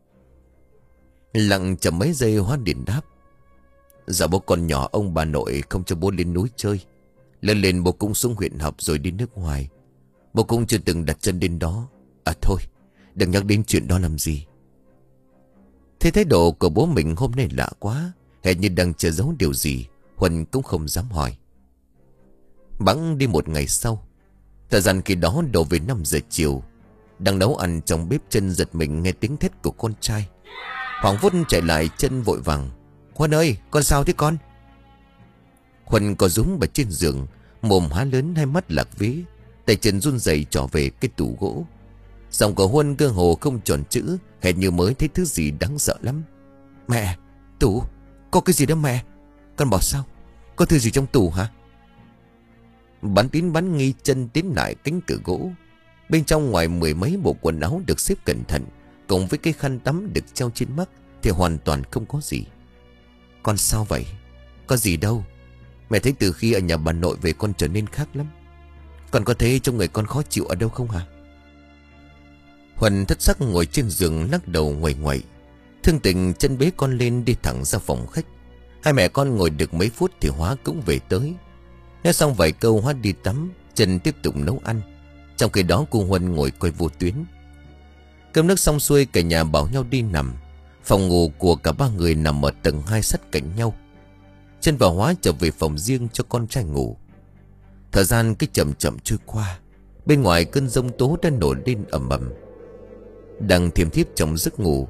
Lặng chầm mấy giây, Hóa điện đáp: Dạ bố còn nhỏ, ông bà nội không cho bố lên núi chơi. Lên lên bố cũng xuống huyện học rồi đi nước ngoài. Bố cũng chưa từng đặt chân đến đó. À thôi, đừng nhắc đến chuyện đó làm gì. Thế thái độ của bố mình hôm nay lạ quá, hệt như đang che giấu điều gì. Huân cũng không dám hỏi. Bẵng đi một ngày sau, thời gian khi đó đổ về năm giờ chiều. Đang nấu ăn trong bếp, chân giật mình nghe tiếng thét của con trai. Hoàng vút chạy lại, chân vội vàng: Huân ơi, con sao thế con? Huân có rúm ở trên giường, mồm há lớn, hai mắt lạc vía, tay chân run rẩy trỏ về cái tủ gỗ. Giọng của Huân cơ hồ không tròn chữ, hệt như mới thấy thứ gì đáng sợ lắm. Mẹ, tủ, có cái gì đó mẹ? Con bảo sao? Có thứ gì trong tủ hả? Bắn tín bắn nghi chân tiến lại cánh cửa gỗ. Bên trong ngoài mười mấy bộ quần áo được xếp cẩn thận, cùng với cái khăn tắm được treo trên mắt, thì hoàn toàn không có gì. Con sao vậy? Có gì đâu. Mẹ thấy từ khi ở nhà bà nội về con trở nên khác lắm. Con có thấy trong người con khó chịu ở đâu không hả? Huân thất sắc ngồi trên giường lắc đầu nguậy nguậy. Thương Tình chân bế con lên đi thẳng ra phòng khách. Hai mẹ con ngồi được mấy phút thì Hóa cũng về tới. Nói xong vài câu, Hóa đi tắm, Trần tiếp tục nấu ăn. Trong khi đó cô Huân ngồi coi vô tuyến. Cơm nước xong xuôi, cả nhà bảo nhau đi nằm. Phòng ngủ của cả ba người nằm ở tầng hai sát cạnh nhau. Trần và Hóa trở về phòng riêng cho con trai ngủ. Thời gian cứ chậm chậm trôi qua. Bên ngoài cơn giông tố đã nổi lên ầm ầm. Đang thiềm thiếp trong giấc ngủ,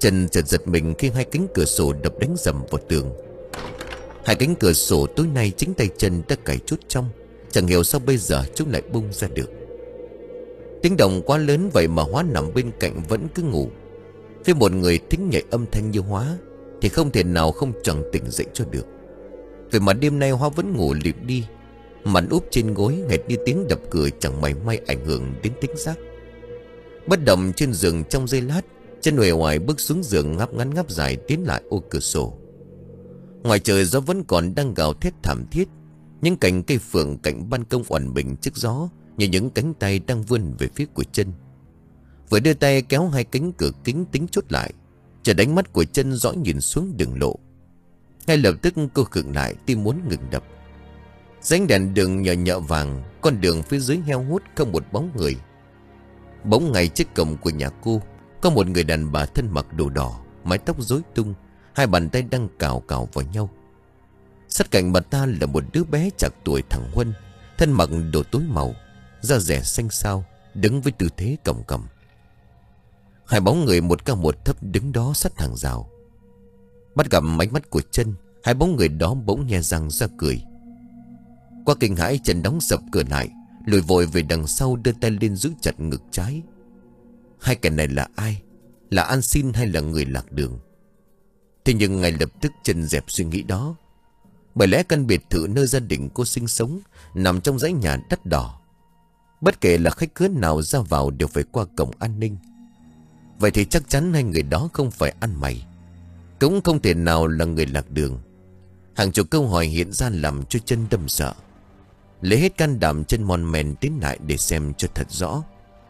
Chân chợt giật mình khi hai cánh cửa sổ đập đánh rầm vào tường. Hai cánh cửa sổ tối nay chính tay Chân đã cài chốt trong. Chẳng hiểu sao bây giờ chúng lại bung ra được. Tiếng động quá lớn vậy mà Hóa nằm bên cạnh vẫn cứ ngủ. Với một người thính nhạy âm thanh như Hóa thì không thể nào không chẳng tỉnh dậy cho được. Vậy mà đêm nay Hóa vẫn ngủ lịm đi, mặt úp trên gối, hệt như tiếng đập cửa chẳng mảy may ảnh hưởng đến tính giác. Bất động trên giường trong giây lát, Chân uể oải bước xuống giường, ngáp ngắn ngáp dài tiến lại ô cửa sổ. Ngoài trời gió vẫn còn đang gào thét thảm thiết. Những cành cây phượng cạnh ban công oằn mình trước gió như những cánh tay đang vươn về phía của Chân. Vừa đưa tay kéo hai cánh cửa kính tính chốt lại, chợt đánh mắt của Chân dõi nhìn xuống đường lộ. Ngay lập tức cô khựng lại, tim muốn ngừng đập. Rãnh đèn đường nhờ nhợ vàng, con đường phía dưới heo hút không một bóng người. Bỗng ngay trước cổng của nhà cô có một người đàn bà thân mặc đồ đỏ, mái tóc rối tung, hai bàn tay đang cào cào vào nhau. Sát cạnh bà ta là một đứa bé chạc tuổi thằng Huân, thân mặc đồ tối màu, da rẻ xanh xao, đứng với tư thế còng còng. Hai bóng người một cao một thấp đứng đó sát hàng rào. Bắt gặp ánh mắt của Chân, hai bóng người đó bỗng nhe răng ra cười. Qua kinh hãi, Chân đóng sập cửa lại, lùi vội về đằng sau, đưa tay lên giữ chặt ngực trái. Hai kẻ này là ai? Là ăn xin hay là người lạc đường? Thế nhưng ngay lập tức Chân dẹp suy nghĩ đó. Bởi lẽ căn biệt thự nơi gia đình cô sinh sống nằm trong dãy nhà đắt đỏ. Bất kể là khách khứa nào ra vào đều phải qua cổng an ninh. Vậy thì chắc chắn hai người đó không phải ăn mày, cũng không thể nào là người lạc đường. Hàng chục câu hỏi hiện ra làm cho Chân đâm sợ. Lấy hết can đảm, Chân mon men tiến lại để xem cho thật rõ.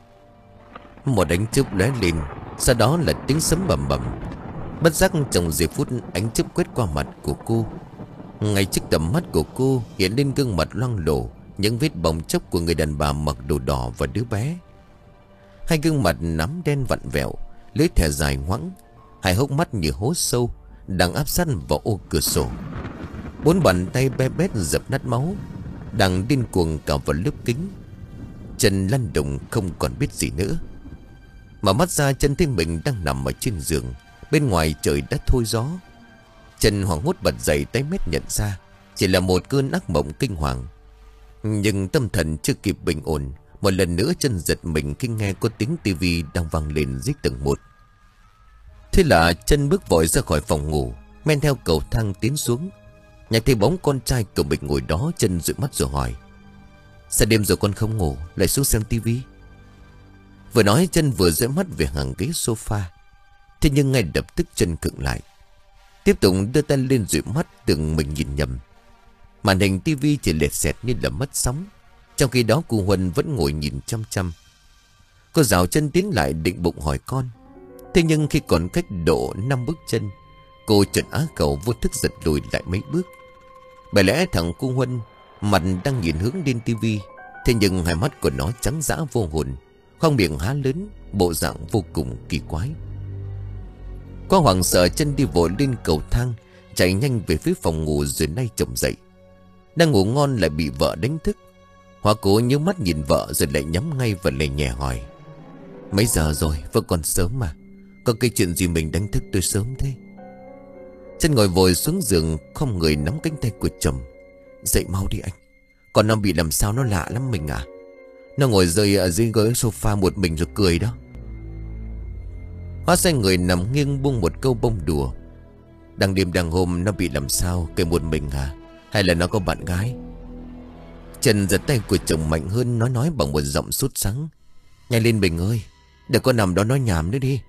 Một ánh chớp lóe lên, sau đó là tiếng sấm bầm bầm. Bất giác trong giây phút ánh chớp quét qua mặt của cô, ngay trước tầm mắt của cô hiện lên gương mặt loang lổ, những vết bong chóc của người đàn bà mặc đồ đỏ và đứa bé. Hai gương mặt nắm đen vặn vẹo, lưỡi thẻ dài ngoẵng, hai hốc mắt như hố sâu đang áp sát vào ô cửa sổ. Bốn bàn tay be bét dập nát máu đang điên cuồng cào vào lớp kính. Chân lăn đùng không còn biết gì nữa. Mà mắt ra, Chân thấy mình đang nằm ở trên giường. Bên ngoài trời đã thôi gió. Chân hoảng hốt bật dậy, tái mét nhận ra chỉ là một cơn ác mộng kinh hoàng. Nhưng tâm thần chưa kịp bình ổn, một lần nữa Chân giật mình khi nghe có tiếng tivi đang vang lên dưới tầng một. Thế là Chân bước vội ra khỏi phòng ngủ, men theo cầu thang tiến xuống. Nhìn thấy bóng con trai của mình ngồi đó, Chân dụi mắt rồi hỏi: sao đêm rồi con không ngủ lại xuống xem tivi? Vừa nói, Chân vừa dõi mắt về hàng ghế sofa. Thế nhưng ngay lập tức Chân khựng lại, tiếp tục đưa tay lên dụi mắt, tưởng mình nhìn nhầm. Màn hình tivi chỉ lẹt xẹt như là mất sóng. Trong khi đó cô Huân vẫn ngồi nhìn chăm chăm. Cô rảo chân tiến lại định bụng hỏi con. Thế nhưng khi còn cách độ năm bước chân, cô chợt á khẩu vô thức giật lùi lại mấy bước. Bởi lẽ thằng cô Huân mặt đang nhìn hướng lên tivi, thế nhưng hai mắt của nó trắng dã vô hồn, khoang miệng há lớn, bộ dạng vô cùng kỳ quái. Qua hoảng sợ, Chân đi vội lên cầu thang, chạy nhanh về phía phòng ngủ rồi nay chồng dậy. Đang ngủ ngon lại bị vợ đánh thức. Hoa cố nhíu mắt nhìn vợ rồi lại nhắm ngay và lề nhẹ hỏi: mấy giờ rồi? Vẫn còn sớm mà. Có cái chuyện gì mình đánh thức tôi sớm thế? Chân ngồi vội xuống giường, không người nắm cánh tay của chồng: dậy mau đi anh. Còn nó bị làm sao, nó lạ lắm mình à. Nó ngồi rơi ở dưới ghế sofa một mình rồi cười đó. Hóa xoay người nằm nghiêng buông một câu bông đùa: đang đêm đang hôm nó bị làm sao, cười một mình à? Hay là nó có bạn gái? Trần giật tay của chồng mạnh hơn, nó nói bằng một giọng sốt sắng: nhanh lên Bình ơi, đừng có nằm đó nói nhảm nữa đi.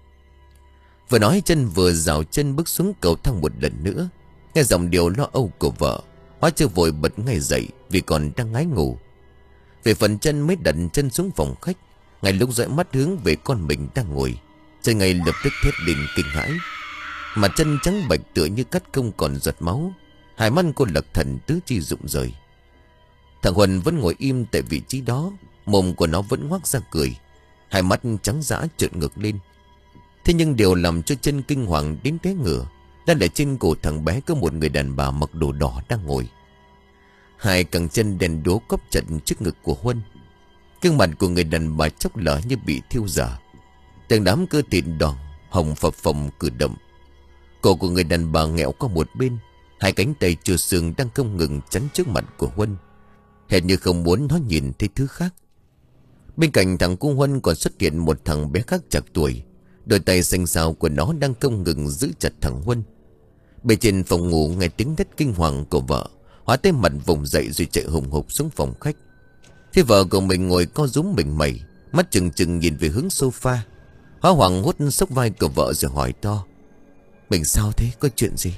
Vừa nói, Chân vừa dạo chân bước xuống cầu thang một lần nữa. Nghe giọng điệu lo âu của vợ, Hóa chưa vội bật ngay dậy vì còn đang ngái ngủ. Về phần Chân mới đặt chân xuống phòng khách, ngay lúc dõi mắt hướng về con mình đang ngồi, Chân ngay lập tức thét lên kinh hãi. Mặt Chân trắng bệch tựa như cắt không còn giọt máu, hai mắt cô lật thần tứ chi rụng rời. Thằng Huân vẫn ngồi im tại vị trí đó, mồm của nó vẫn ngoác ra cười, hai mắt trắng dã trợn ngược lên. Thế nhưng điều làm cho Chân kinh hoàng đến té ngửa, đó là trên cổ thằng bé có một người đàn bà mặc đồ đỏ đang ngồi. Hai cẳng chân đèn đố cóp chặt trước ngực của Huân. Gương mặt của người đàn bà chốc lở như bị thiêu rã, từng đám cơ thịt đỏ hồng phập phồng cử động. Cổ của người đàn bà nghẹo qua một bên, hai cánh tay trơ xương đang không ngừng chắn trước mặt của Huân, hệt như không muốn nó nhìn thấy thứ khác. Bên cạnh thằng cu Huân còn xuất hiện một thằng bé khác chạc tuổi. Đôi tay xanh xao của nó đang không ngừng giữ chặt thằng Huân. Bên trên phòng ngủ nghe tiếng thét kinh hoàng của vợ, Hóa tới mặt vùng dậy rồi chạy hùng hục xuống phòng khách. Thế vợ của mình ngồi co rúm mình mẩy, mắt chừng chừng nhìn về hướng sofa. Hóa hoảng hốt xốc vai của vợ rồi hỏi to: "Mình sao thế, có chuyện gì?"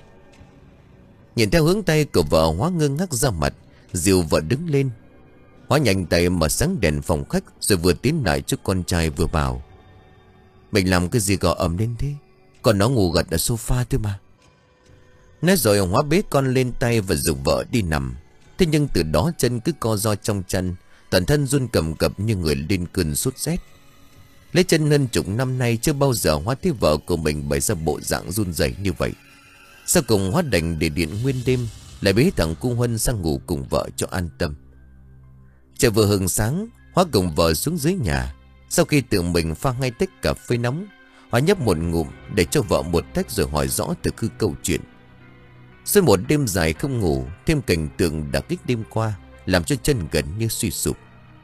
Nhìn theo hướng tay của vợ, Hóa ngơ ngác ra mặt, dìu vợ đứng lên. Hóa nhanh tay mở sáng đèn phòng khách rồi vừa tiến lại cho con trai vừa bảo: "Mình làm cái gì gò ẩm lên thế? Còn nó ngủ gật ở sofa thôi mà." Nói rồi Hóa bế con lên tay và giục vợ đi nằm. Thế nhưng từ đó chân cứ co ro trong chân, toàn thân run cầm cập như người lên cơn sốt rét. Lấy chân hơn chục năm nay chưa bao giờ Hóa thấy vợ của mình bày ra bộ dạng run rẩy như vậy. Sau cùng Hóa đành để điện nguyên đêm, lại bế thằng cu Huân sang ngủ cùng vợ cho an tâm. Trời vừa hừng sáng, Hóa cùng vợ xuống dưới nhà. Sau khi tự mình pha ngay tách cà phê nóng, Hóa nhấp một ngụm để cho vợ một tách rồi hỏi rõ từ cứ câu chuyện. Suốt một đêm dài không ngủ, thêm cảnh tượng đả kích đêm qua làm cho chân gần như suy sụp.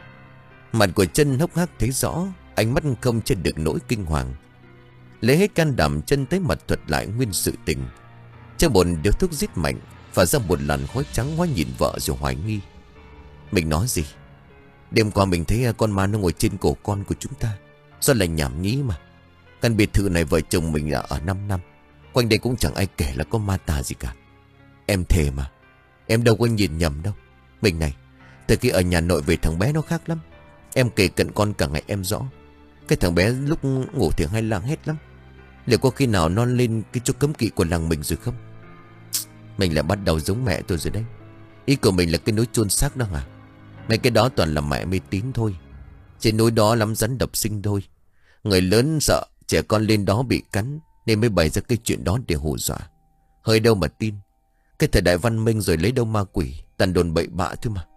Mặt của chân hốc hác thấy rõ, ánh mắt không che được nỗi kinh hoàng. Lấy hết can đảm, chân tới mặt thuật lại nguyên sự tình. Trong bồn điếu thuốc rít mạnh, và ra một làn khói trắng. Hóa nhìn vợ rồi hoài nghi: "Mình nói gì? Đêm qua mình thấy con ma nó ngồi trên cổ con của chúng ta. Sao lại nhảm nhí mà? Căn biệt thự này vợ chồng mình là ở năm năm, quanh đây cũng chẳng ai kể là có ma tà gì cả. Em thề mà, em đâu có nhìn nhầm đâu. Mình này, từ khi ở nhà nội về thằng bé nó khác lắm. Em kể cận con cả ngày em rõ. Cái thằng bé lúc ngủ thì hay làng hết lắm. Liệu có khi nào nó lên cái chỗ cấm kỵ của làng mình rồi không?" Mình lại bắt đầu giống mẹ tôi rồi đấy. Ý của mình là cái núi chôn xác đó hả? Mấy cái đó toàn là mẹ mê tín thôi. Trên núi đó lắm rắn độc sinh thôi. Người lớn sợ trẻ con lên đó bị cắn, nên mới bày ra cái chuyện đó để hù dọa. Hơi đâu mà tin. Cái thời đại văn minh rồi lấy đâu ma quỷ, toàn đồn bậy bạ thôi mà.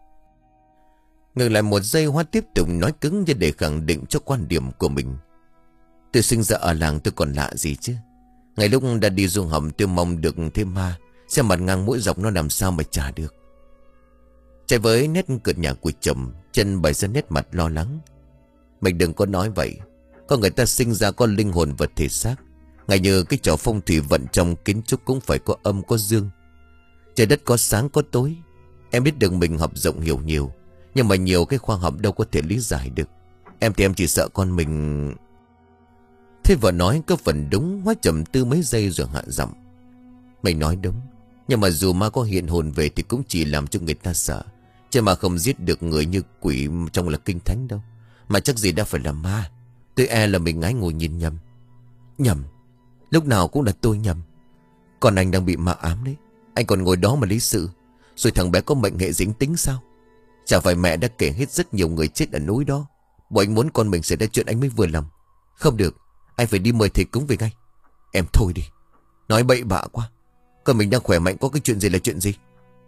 Ngừng lại một giây, Hóa tiếp tục nói cứng như để khẳng định cho quan điểm của mình: "Tôi sinh ra ở làng tôi còn lạ gì chứ. Ngày lúc đã đi du hầm tôi mong được thêm ma, xem mặt ngang mũi dọc nó làm sao mà trả được." Trái với nét cợt nhả của chồng, chân bày ra nét mặt lo lắng: "Mình đừng có nói vậy. Con người ta sinh ra có linh hồn và thể xác. Ngay như cái trò phong thủy vận trong kiến trúc cũng phải có âm có dương. Trời đất có sáng có tối. Em biết được mình học rộng hiểu nhiều, nhưng mà nhiều cái khoa học đâu có thể lý giải được. Em thì em chỉ sợ con mình..." Thế vợ nói có phần đúng. Hóa trầm tư mấy giây rồi hạ giọng: "Mình nói đúng. Nhưng mà dù ma có hiện hồn về thì cũng chỉ làm cho người ta sợ, chứ mà không giết được người như quỷ trong là kinh thánh đâu. Mà chắc gì đã phải là ma. Tôi e là mình ngái ngồi nhìn nhầm." "Nhầm? Lúc nào cũng là tôi nhầm. Còn anh đang bị ma ám đấy. Anh còn ngồi đó mà lý sự. Rồi thằng bé có mệnh hệ dính tính sao? Chả phải mẹ đã kể hết rất nhiều người chết ở núi đó. Bộ anh muốn con mình xảy ra chuyện anh mới vừa lòng. Không được, anh phải đi mời thầy cúng về ngay." "Em thôi đi, nói bậy bạ quá. Con mình đang khỏe mạnh, có cái chuyện gì là chuyện gì?"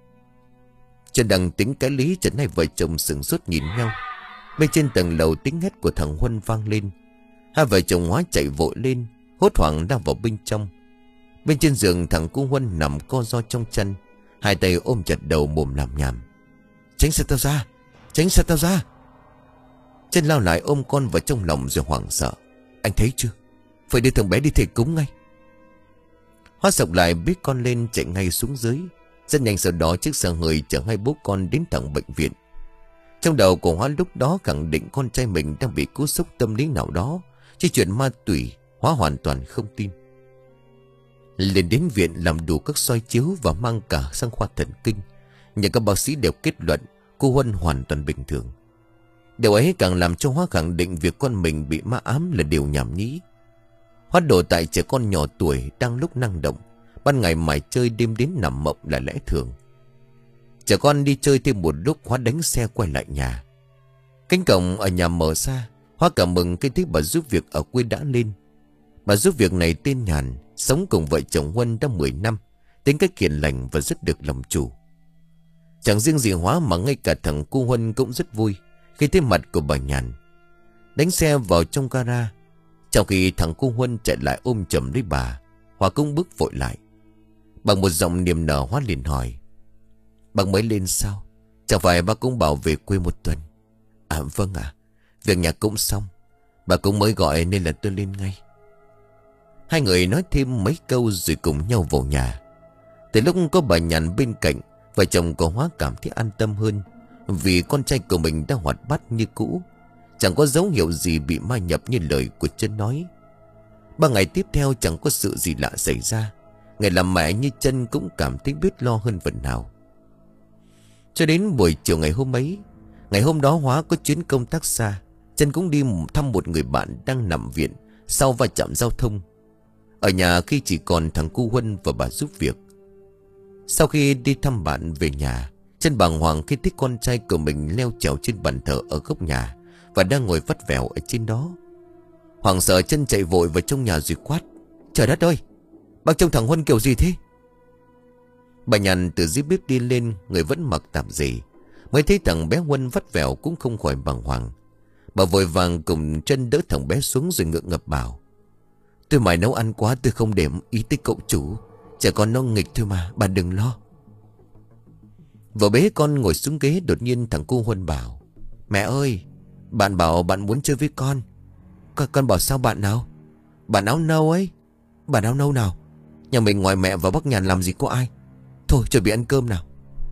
Trên đằng tính cái lý, chợt hai vợ chồng sững sốt nhìn nhau. Bên trên tầng lầu tiếng hét của thằng Huân vang lên. Hai vợ chồng Hóa chạy vội lên, hốt hoảng lao vào bên trong. Bên trên giường thằng cu Huân nằm co ro trong chân, hai tay ôm chặt đầu mồm làm nhảm: "Tránh xa tao ra, tránh xa tao ra." Chân lao lại ôm con vào trong lòng rồi hoảng sợ: "Anh thấy chưa? Phải đưa thằng bé đi thầy cúng ngay." Hóa sộc lại bế con lên chạy ngay xuống dưới. Rất nhanh sau đó chiếc xe hơi chở hai bố con đến thẳng bệnh viện. Trong đầu của Hóa lúc đó khẳng định con trai mình đang bị cú sốc tâm lý nào đó, chứ chuyện ma quỷ Hóa hoàn toàn không tin. Lên đến viện làm đủ các soi chiếu và mang cả sang khoa thần kinh, nhưng các bác sĩ đều kết luận cô Huân hoàn toàn bình thường. Điều ấy càng làm cho Hóa khẳng định việc con mình bị ma ám là điều nhảm nhí. Hóa đổ tại trẻ con nhỏ tuổi đang lúc năng động, ban ngày mải chơi đêm đến nằm mộng là lẽ thường. Trẻ con đi chơi thêm một lúc, Hóa đánh xe quay lại nhà. Cánh cổng ở nhà mở ra, Hóa cảm mừng khi thấy bà giúp việc ở quê đã lên. Bà giúp việc này tên Nhàn, sống cùng vợ chồng Huân đã mười năm, tính cách hiền lành và rất được lòng chủ. Chẳng riêng gì Hóa mà ngay cả thằng cu Huân cũng rất vui khi thấy mặt của bà Nhàn. Đánh xe vào trong gara, Trong khi thằng cu Huân chạy lại ôm chầm lấy bà, Hòa cũng bước vội lại. Bằng một giọng niềm nở, Hóa liền hỏi: Bác mới lên sao? Chẳng phải bác cũng bảo về quê một tuần? À vâng ạ. Việc nhà cũng xong, bà cũng mới gọi nên là tôi lên ngay. Hai người nói thêm mấy câu rồi cùng nhau vào nhà. Từ lúc có bà Nhàn bên cạnh, vợ chồng của Hóa cảm thấy an tâm hơn, vì con trai của mình đã hoạt bát như cũ, chẳng có dấu hiệu gì bị ma nhập như lời của Trân nói. Ba ngày tiếp theo chẳng có sự gì lạ xảy ra. Ngày làm mẹ như Trân cũng cảm thấy biết lo hơn phần nào. Cho đến buổi chiều ngày hôm ấy, ngày hôm đó Hóa có chuyến công tác xa, Trân cũng đi thăm một người bạn đang nằm viện sau va chạm giao thông. Ở nhà khi chỉ còn thằng cu Huân và bà giúp việc. Sau khi đi thăm bạn về nhà, Trân bàng hoàng khi thấy con trai của mình leo trèo trên bàn thờ ở góc nhà và đang ngồi vắt vẻo ở trên đó. Hoảng sợ, Trân chạy vội vào trong nhà rồi quát: Trời đất ơi, bác trông thằng Huân kiểu gì thế? Bà Nhàn từ dưới bếp đi lên, người vẫn mặc tạp dề, mới thấy thằng bé Huân vắt vẻo cũng không khỏi bàng hoàng. Bà vội vàng cùng Trân đỡ thằng bé xuống rồi ngượng ngập bảo: Tôi mải nấu ăn quá, tôi không để ý tới cậu chủ. Trẻ con nó nghịch thôi mà, bà đừng lo. Vợ bế con ngồi xuống ghế, đột nhiên thằng cu Huân bảo: Mẹ ơi, bạn bảo bạn muốn chơi với con. Con, con bảo sao bạn nào? Bạn áo nâu ấy. Bạn áo nâu nào? Nhà mình ngoài mẹ và bác Nhàn làm gì có ai. Thôi chuẩn bị ăn cơm nào.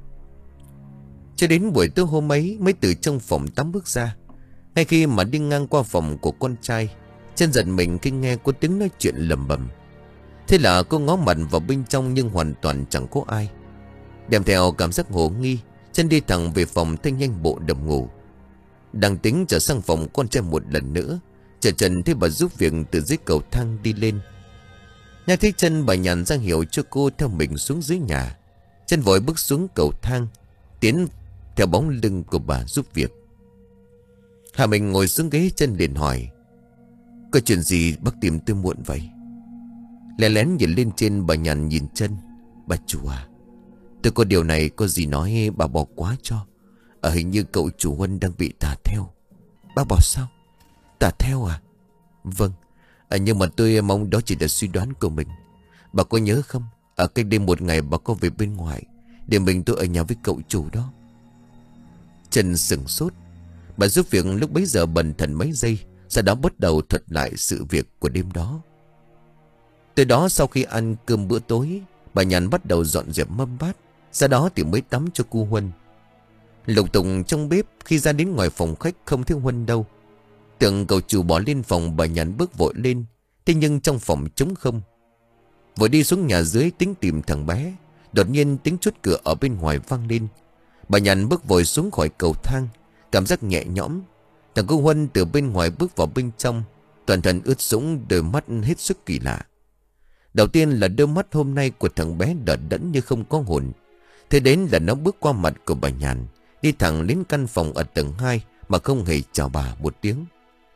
Cho đến buổi tối hôm ấy mới từ trong phòng tắm bước ra. Ngay khi mà đi ngang qua phòng của con trai, Trân giật mình khi nghe có tiếng nói chuyện lầm bầm. Thế là cô ngó mặt vào bên trong nhưng hoàn toàn chẳng có ai. Đem theo cảm giác hồ nghi, Trân đi thẳng về phòng thay nhanh bộ đầm ngủ. Đang tính trở sang phòng con trai một lần nữa, chợt Trần thấy bà giúp việc từ dưới cầu thang đi lên. Nghe thấy Trân, bà Nhàn ra hiệu cho cô theo mình xuống dưới nhà. Trân vội bước xuống cầu thang, tiến theo bóng lưng của bà giúp việc. Hà mình ngồi xuống ghế, Trân liền hỏi: Có chuyện gì bác tìm tôi muộn vậy? Lén lén nhìn lên trên, bà Nhàn nhìn Trân: Bà chủ à, tôi có điều này có gì nói bà bỏ quá cho. Ở hình như cậu chủ Huân đang bị tà theo. Bác bảo sao? Tà theo à? Vâng. À, nhưng mà tôi mong đó chỉ là suy đoán của mình. Bà có nhớ không? Ở cách đây một ngày bà có về bên ngoài, để mình tôi ở nhà với cậu chủ đó. Trân sửng sốt. Bà giúp việc lúc bấy giờ bần thần mấy giây, sau đó bắt đầu thuật lại sự việc của đêm đó. Từ đó sau khi ăn cơm bữa tối, bà Nhàn bắt đầu dọn dẹp mâm bát, sau đó thì mới tắm cho cu Huân. Lục tùng trong bếp, khi ra đến ngoài phòng khách không thấy Huân đâu. Tưởng cậu chủ bỏ lên phòng, bà Nhàn bước vội lên, thế nhưng trong phòng trống không. Vừa đi xuống nhà dưới tính tìm thằng bé, đột nhiên tiếng chốt cửa ở bên ngoài vang lên. Bà Nhàn bước vội xuống khỏi cầu thang, cảm giác nhẹ nhõm. Thằng cu Huân từ bên ngoài bước vào bên trong, toàn thân ướt sũng, đôi mắt hết sức kỳ lạ. Đầu tiên là đôi mắt hôm nay của thằng bé đờ đẫn như không có hồn. Thế đến là nó bước qua mặt của bà Nhàn, đi thẳng đến căn phòng ở tầng hai mà không hề chào bà một tiếng.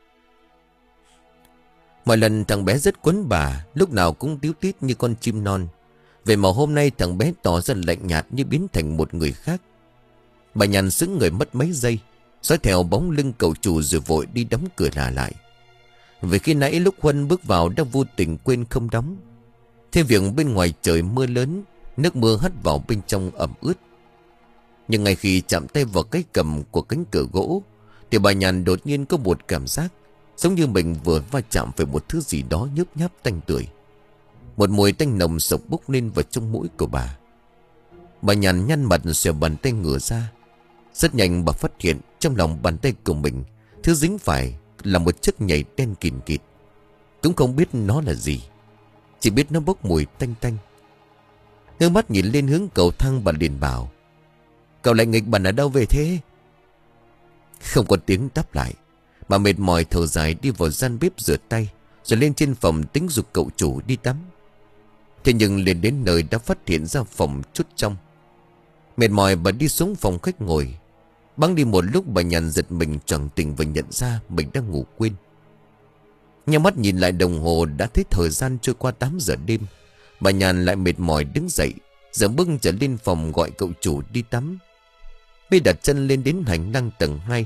Mọi lần thằng bé rất quấn bà, lúc nào cũng tíu tít như con chim non. Vậy mà hôm nay thằng bé tỏ ra lạnh nhạt như biến thành một người khác. Bà Nhàn sững người mất mấy giây, dõi theo bóng lưng cậu chủ rồi vội đi đóng cửa là lại. Vì khi nãy lúc Huân bước vào đã vô tình quên không đóng. Thêm việc bên ngoài trời mưa lớn, nước mưa hắt vào bên trong ẩm ướt. Nhưng ngay khi chạm tay vào cái cầm của cánh cửa gỗ, thì bà Nhàn đột nhiên có một cảm giác giống như mình vừa va chạm phải một thứ gì đó nhớp nháp tanh tưởi. Một mùi tanh nồng sộc bốc lên vào trong mũi của bà. Bà Nhàn nhăn mặt xòe bàn tay ngửa ra. Rất nhanh bà phát hiện trong lòng bàn tay của mình, thứ dính phải là một chất nhầy đen kìn kịt. Cũng không biết nó là gì, chỉ biết nó bốc mùi tanh tanh. Ngước mắt nhìn lên hướng cầu thang, bà liền bảo: Cậu lại nghịch bẩn ở đâu về thế? Không có tiếng đáp lại. Bà mệt mỏi thở dài đi vào gian bếp rửa tay, rồi lên trên phòng tính giục cậu chủ đi tắm. Thế nhưng lên đến nơi đã phát hiện ra phòng chút trong. Mệt mỏi bà đi xuống phòng khách ngồi. Băng đi một lúc, bà Nhàn giật mình choàng tỉnh và nhận ra mình đang ngủ quên. Nhắm mắt nhìn lại đồng hồ, đã thấy thời gian trôi qua tám giờ đêm. Bà Nhàn lại mệt mỏi đứng dậy, giờ bước trở lên phòng gọi cậu chủ đi tắm. Bây đặt chân lên đến hành lang tầng hai,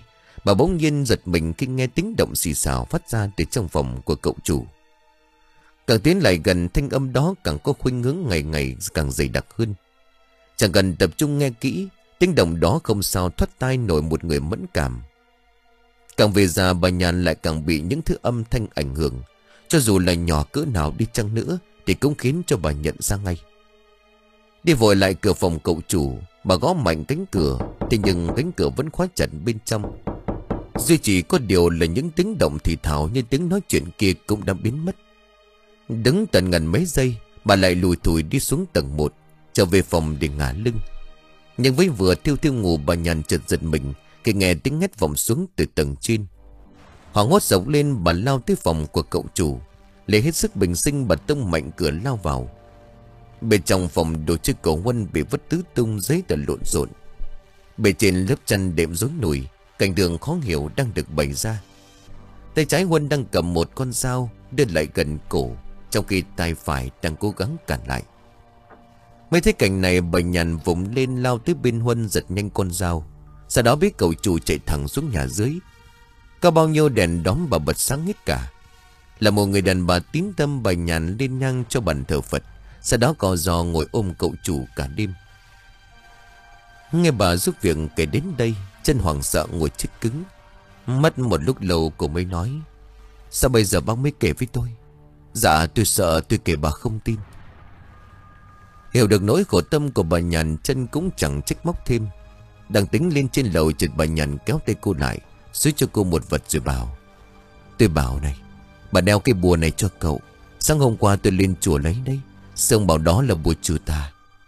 Bà bỗng nhiên giật mình khi nghe tiếng động xì xào phát ra từ trong phòng của cậu chủ. Càng tiến lại gần, thanh âm đó càng có khuynh hướng ngày ngày càng dày đặc hơn. Chẳng cần tập trung nghe kỹ, tiếng động đó không sao thoát tai nổi một người mẫn cảm. Càng về già, bà Nhàn lại càng bị những thứ âm thanh ảnh hưởng. Cho dù là nhỏ cỡ nào đi chăng nữa thì cũng khiến cho bà nhận ra ngay. Đi vội lại cửa phòng cậu chủ, bà gõ mạnh cánh cửa, thế nhưng cánh cửa vẫn khóa chặt bên trong. Duy chỉ có điều là những tiếng động thì thào như tiếng nói chuyện kia cũng đã biến mất. Đứng tận gần mấy giây, bà lại lùi thủi đi xuống tầng một, trở về phòng để ngả lưng. Nhưng với vừa thiêu thiêu ngủ, bà Nhàn chợt giật mình khi nghe tiếng hét vọng xuống từ tầng trên. Hoảng hốt giọng lên, bà lao tới phòng của cậu chủ, lấy hết sức bình sinh bà tông mạnh cửa lao vào. Bên trong phòng, đồ chơi của Huân bị vứt tứ tung, giấy tờ lộn xộn. Bề trên lớp chăn đệm rối nùi, cảnh tượng khó hiểu đang được bày ra. Tay trái Huân đang cầm một con dao đưa lại gần cổ, trong khi tay phải đang cố gắng cản lại. Mấy thấy cảnh này, bà Nhàn vùng lên lao tới bên Huân, giật nhanh con dao. Sau đó biết cậu chủ chạy thẳng xuống nhà dưới. Có bao nhiêu đèn đóm bà bật sáng hết cả. Là một người đàn bà tín tâm, bà Nhàn lên nhang cho bàn thờ Phật, sau đó co giò ngồi ôm cậu chủ cả đêm. Nghe bà giúp việc kể đến đây, chân hoảng sợ ngồi chết cứng. Mất một lúc lâu cô mới nói: "Sao bây giờ bác mới kể với tôi?" "Dạ tôi sợ tôi kể bà không tin." Hiểu được nỗi khổ tâm của bà Nhàn, chân cũng chẳng trách móc thêm. Đang tính lên trên lầu, chợt bà Nhàn kéo tay cô lại, xúi cho cô một vật rồi bảo: "Tôi bảo này, bà đeo cái bùa này cho cậu. Sáng hôm qua tôi lên chùa lấy đấy. Xong bảo đó là bùa trừ tà."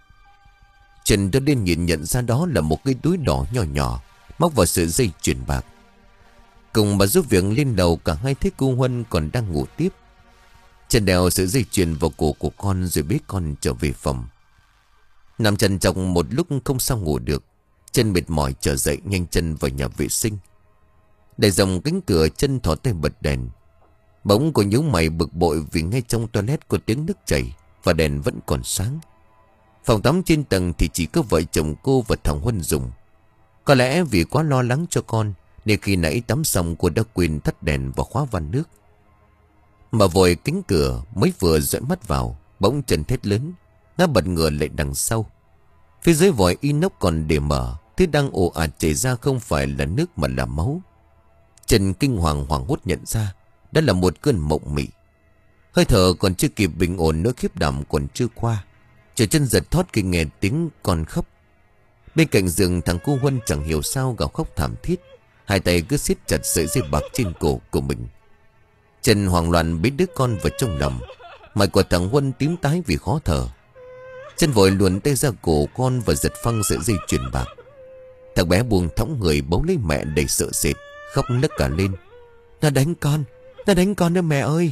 Trần đưa lên nhìn, nhận ra đó là một cái túi đỏ nhỏ nhỏ, móc vào sợi dây chuyền bạc. Cùng bà giúp việc lên lầu, cả hai thấy cô Huân còn đang ngủ tiếp. Trần đeo sợi dây chuyền vào cổ của con rồi bế con trở về phòng. Nằm trần trong một lúc không sao ngủ được, Trần mệt mỏi trở dậy, nhanh chân vào nhà vệ sinh. Để dòng cánh cửa, Trần thỏ tay bật đèn. Bỗng cô nhíu mày bực bội vì ngay trong toilet có tiếng nước chảy và đèn vẫn còn sáng. Phòng tắm trên tầng thì chỉ có vợ chồng cô và thằng Huân dùng. Có lẽ vì quá lo lắng cho con nên khi nãy tắm xong cô đã quên tắt đèn và khóa van nước. Mà vội cánh cửa mới vừa dõi mắt vào, bỗng Trần thét lớn, ngã bật ngửa lại đằng sau. Phía dưới vòi inox còn để mở, thứ đang ồ ạt chảy ra không phải là nước mà là máu. Trần kinh hoàng hoảng hốt nhận ra đó là một cơn mộng mị. Hơi thở còn chưa kịp bình ổn, nỗi khiếp đảm còn chưa qua, Trời chân giật thót khi nghe tiếng con khóc. Bên cạnh giường, thằng cu Huân chẳng hiểu sao gào khóc thảm thiết, hai tay cứ siết chặt sợi dây bạc trên cổ của mình. Trần hoảng loạn bế đứa con vào trong lòng. Mặt của thằng Huân tím tái vì khó thở. Trần vội luồn tay ra cổ con và giật phăng sợi dây chuyền bạc. Thằng bé buông thõng người, bấu lấy mẹ đầy sợ sệt, khóc nấc cả lên. "Nó đánh con, nó đánh con đó mẹ ơi."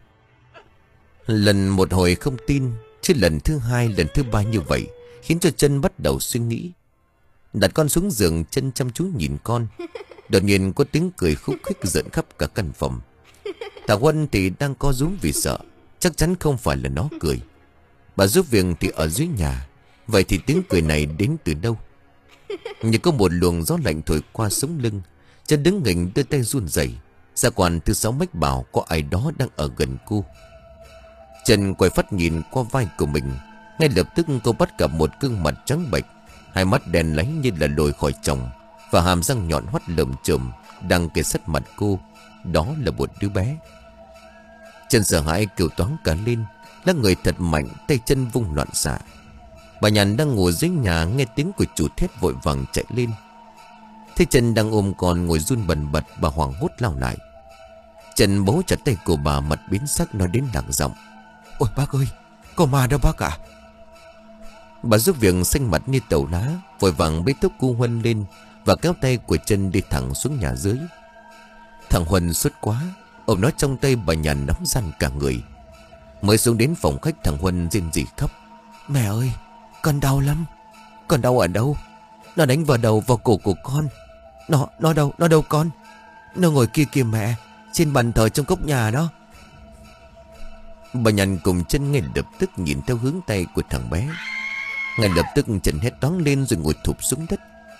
Lần một hồi không tin, chứ lần thứ hai, lần thứ ba như vậy khiến cho Trân bắt đầu suy nghĩ. Đặt con xuống giường, Trân chăm chú nhìn con. Đột nhiên có tiếng cười khúc khích rợn khắp cả căn phòng. Thằng Huân thì đang co rúm vì sợ, chắc chắn không phải là nó cười. Bà giúp việc thì ở dưới nhà, vậy thì tiếng cười này đến từ đâu? Như có một luồng gió lạnh thổi qua sống lưng, Trân đứng nghỉnh đưa tay run rẩy. Gia quản thứ sáu mách bảo có ai đó đang ở gần cô. Trần quay phát nhìn qua vai của mình. Ngay lập tức cô bắt gặp một gương mặt trắng bệch, hai mắt đen láy như là lồi khỏi chồng, và hàm răng nhọn hoắt lởm chởm đang kề sát mặt cô. Đó là một đứa bé. Trần sợ hãi kêu toáng cả lên, lắc người thật mạnh, tay chân vung loạn xạ. Bà Nhàn đang ngồi dưới nhà nghe tiếng của chủ thét vội vàng chạy lên. Thấy Trần đang ôm con ngồi run bần bật, bà hoảng hốt lao lại. Trần bấu chặt tay của bà, mặt biến sắc, nói đến lặng giọng: "Ôi bác ơi, có ma đâu bác ạ." Bà giúp việc xanh mặt như tàu lá, vội vàng bế tóc cu Huân lên và kéo tay của Trân đi thẳng xuống nhà dưới. Thằng Huân sốt quá, ôm nó trong tay, bà Nhàn nóng răn cả người. Mới xuống đến phòng khách, thằng Huân rên rỉ khóc: "Mẹ ơi, con đau lắm." "Con đau ở đâu?" "Nó đánh vào đầu, vào cổ của con." Nó, nó đâu, nó đâu con?" "Nó ngồi kia kìa mẹ, trên bàn thờ trong góc nhà đó." Bà Nhàn cùng Trân ngay lập tức nhìn theo hướng tay của thằng bé. Ngay lập tức Trần hét toáng lên rồi ngồi thụp xuống đất.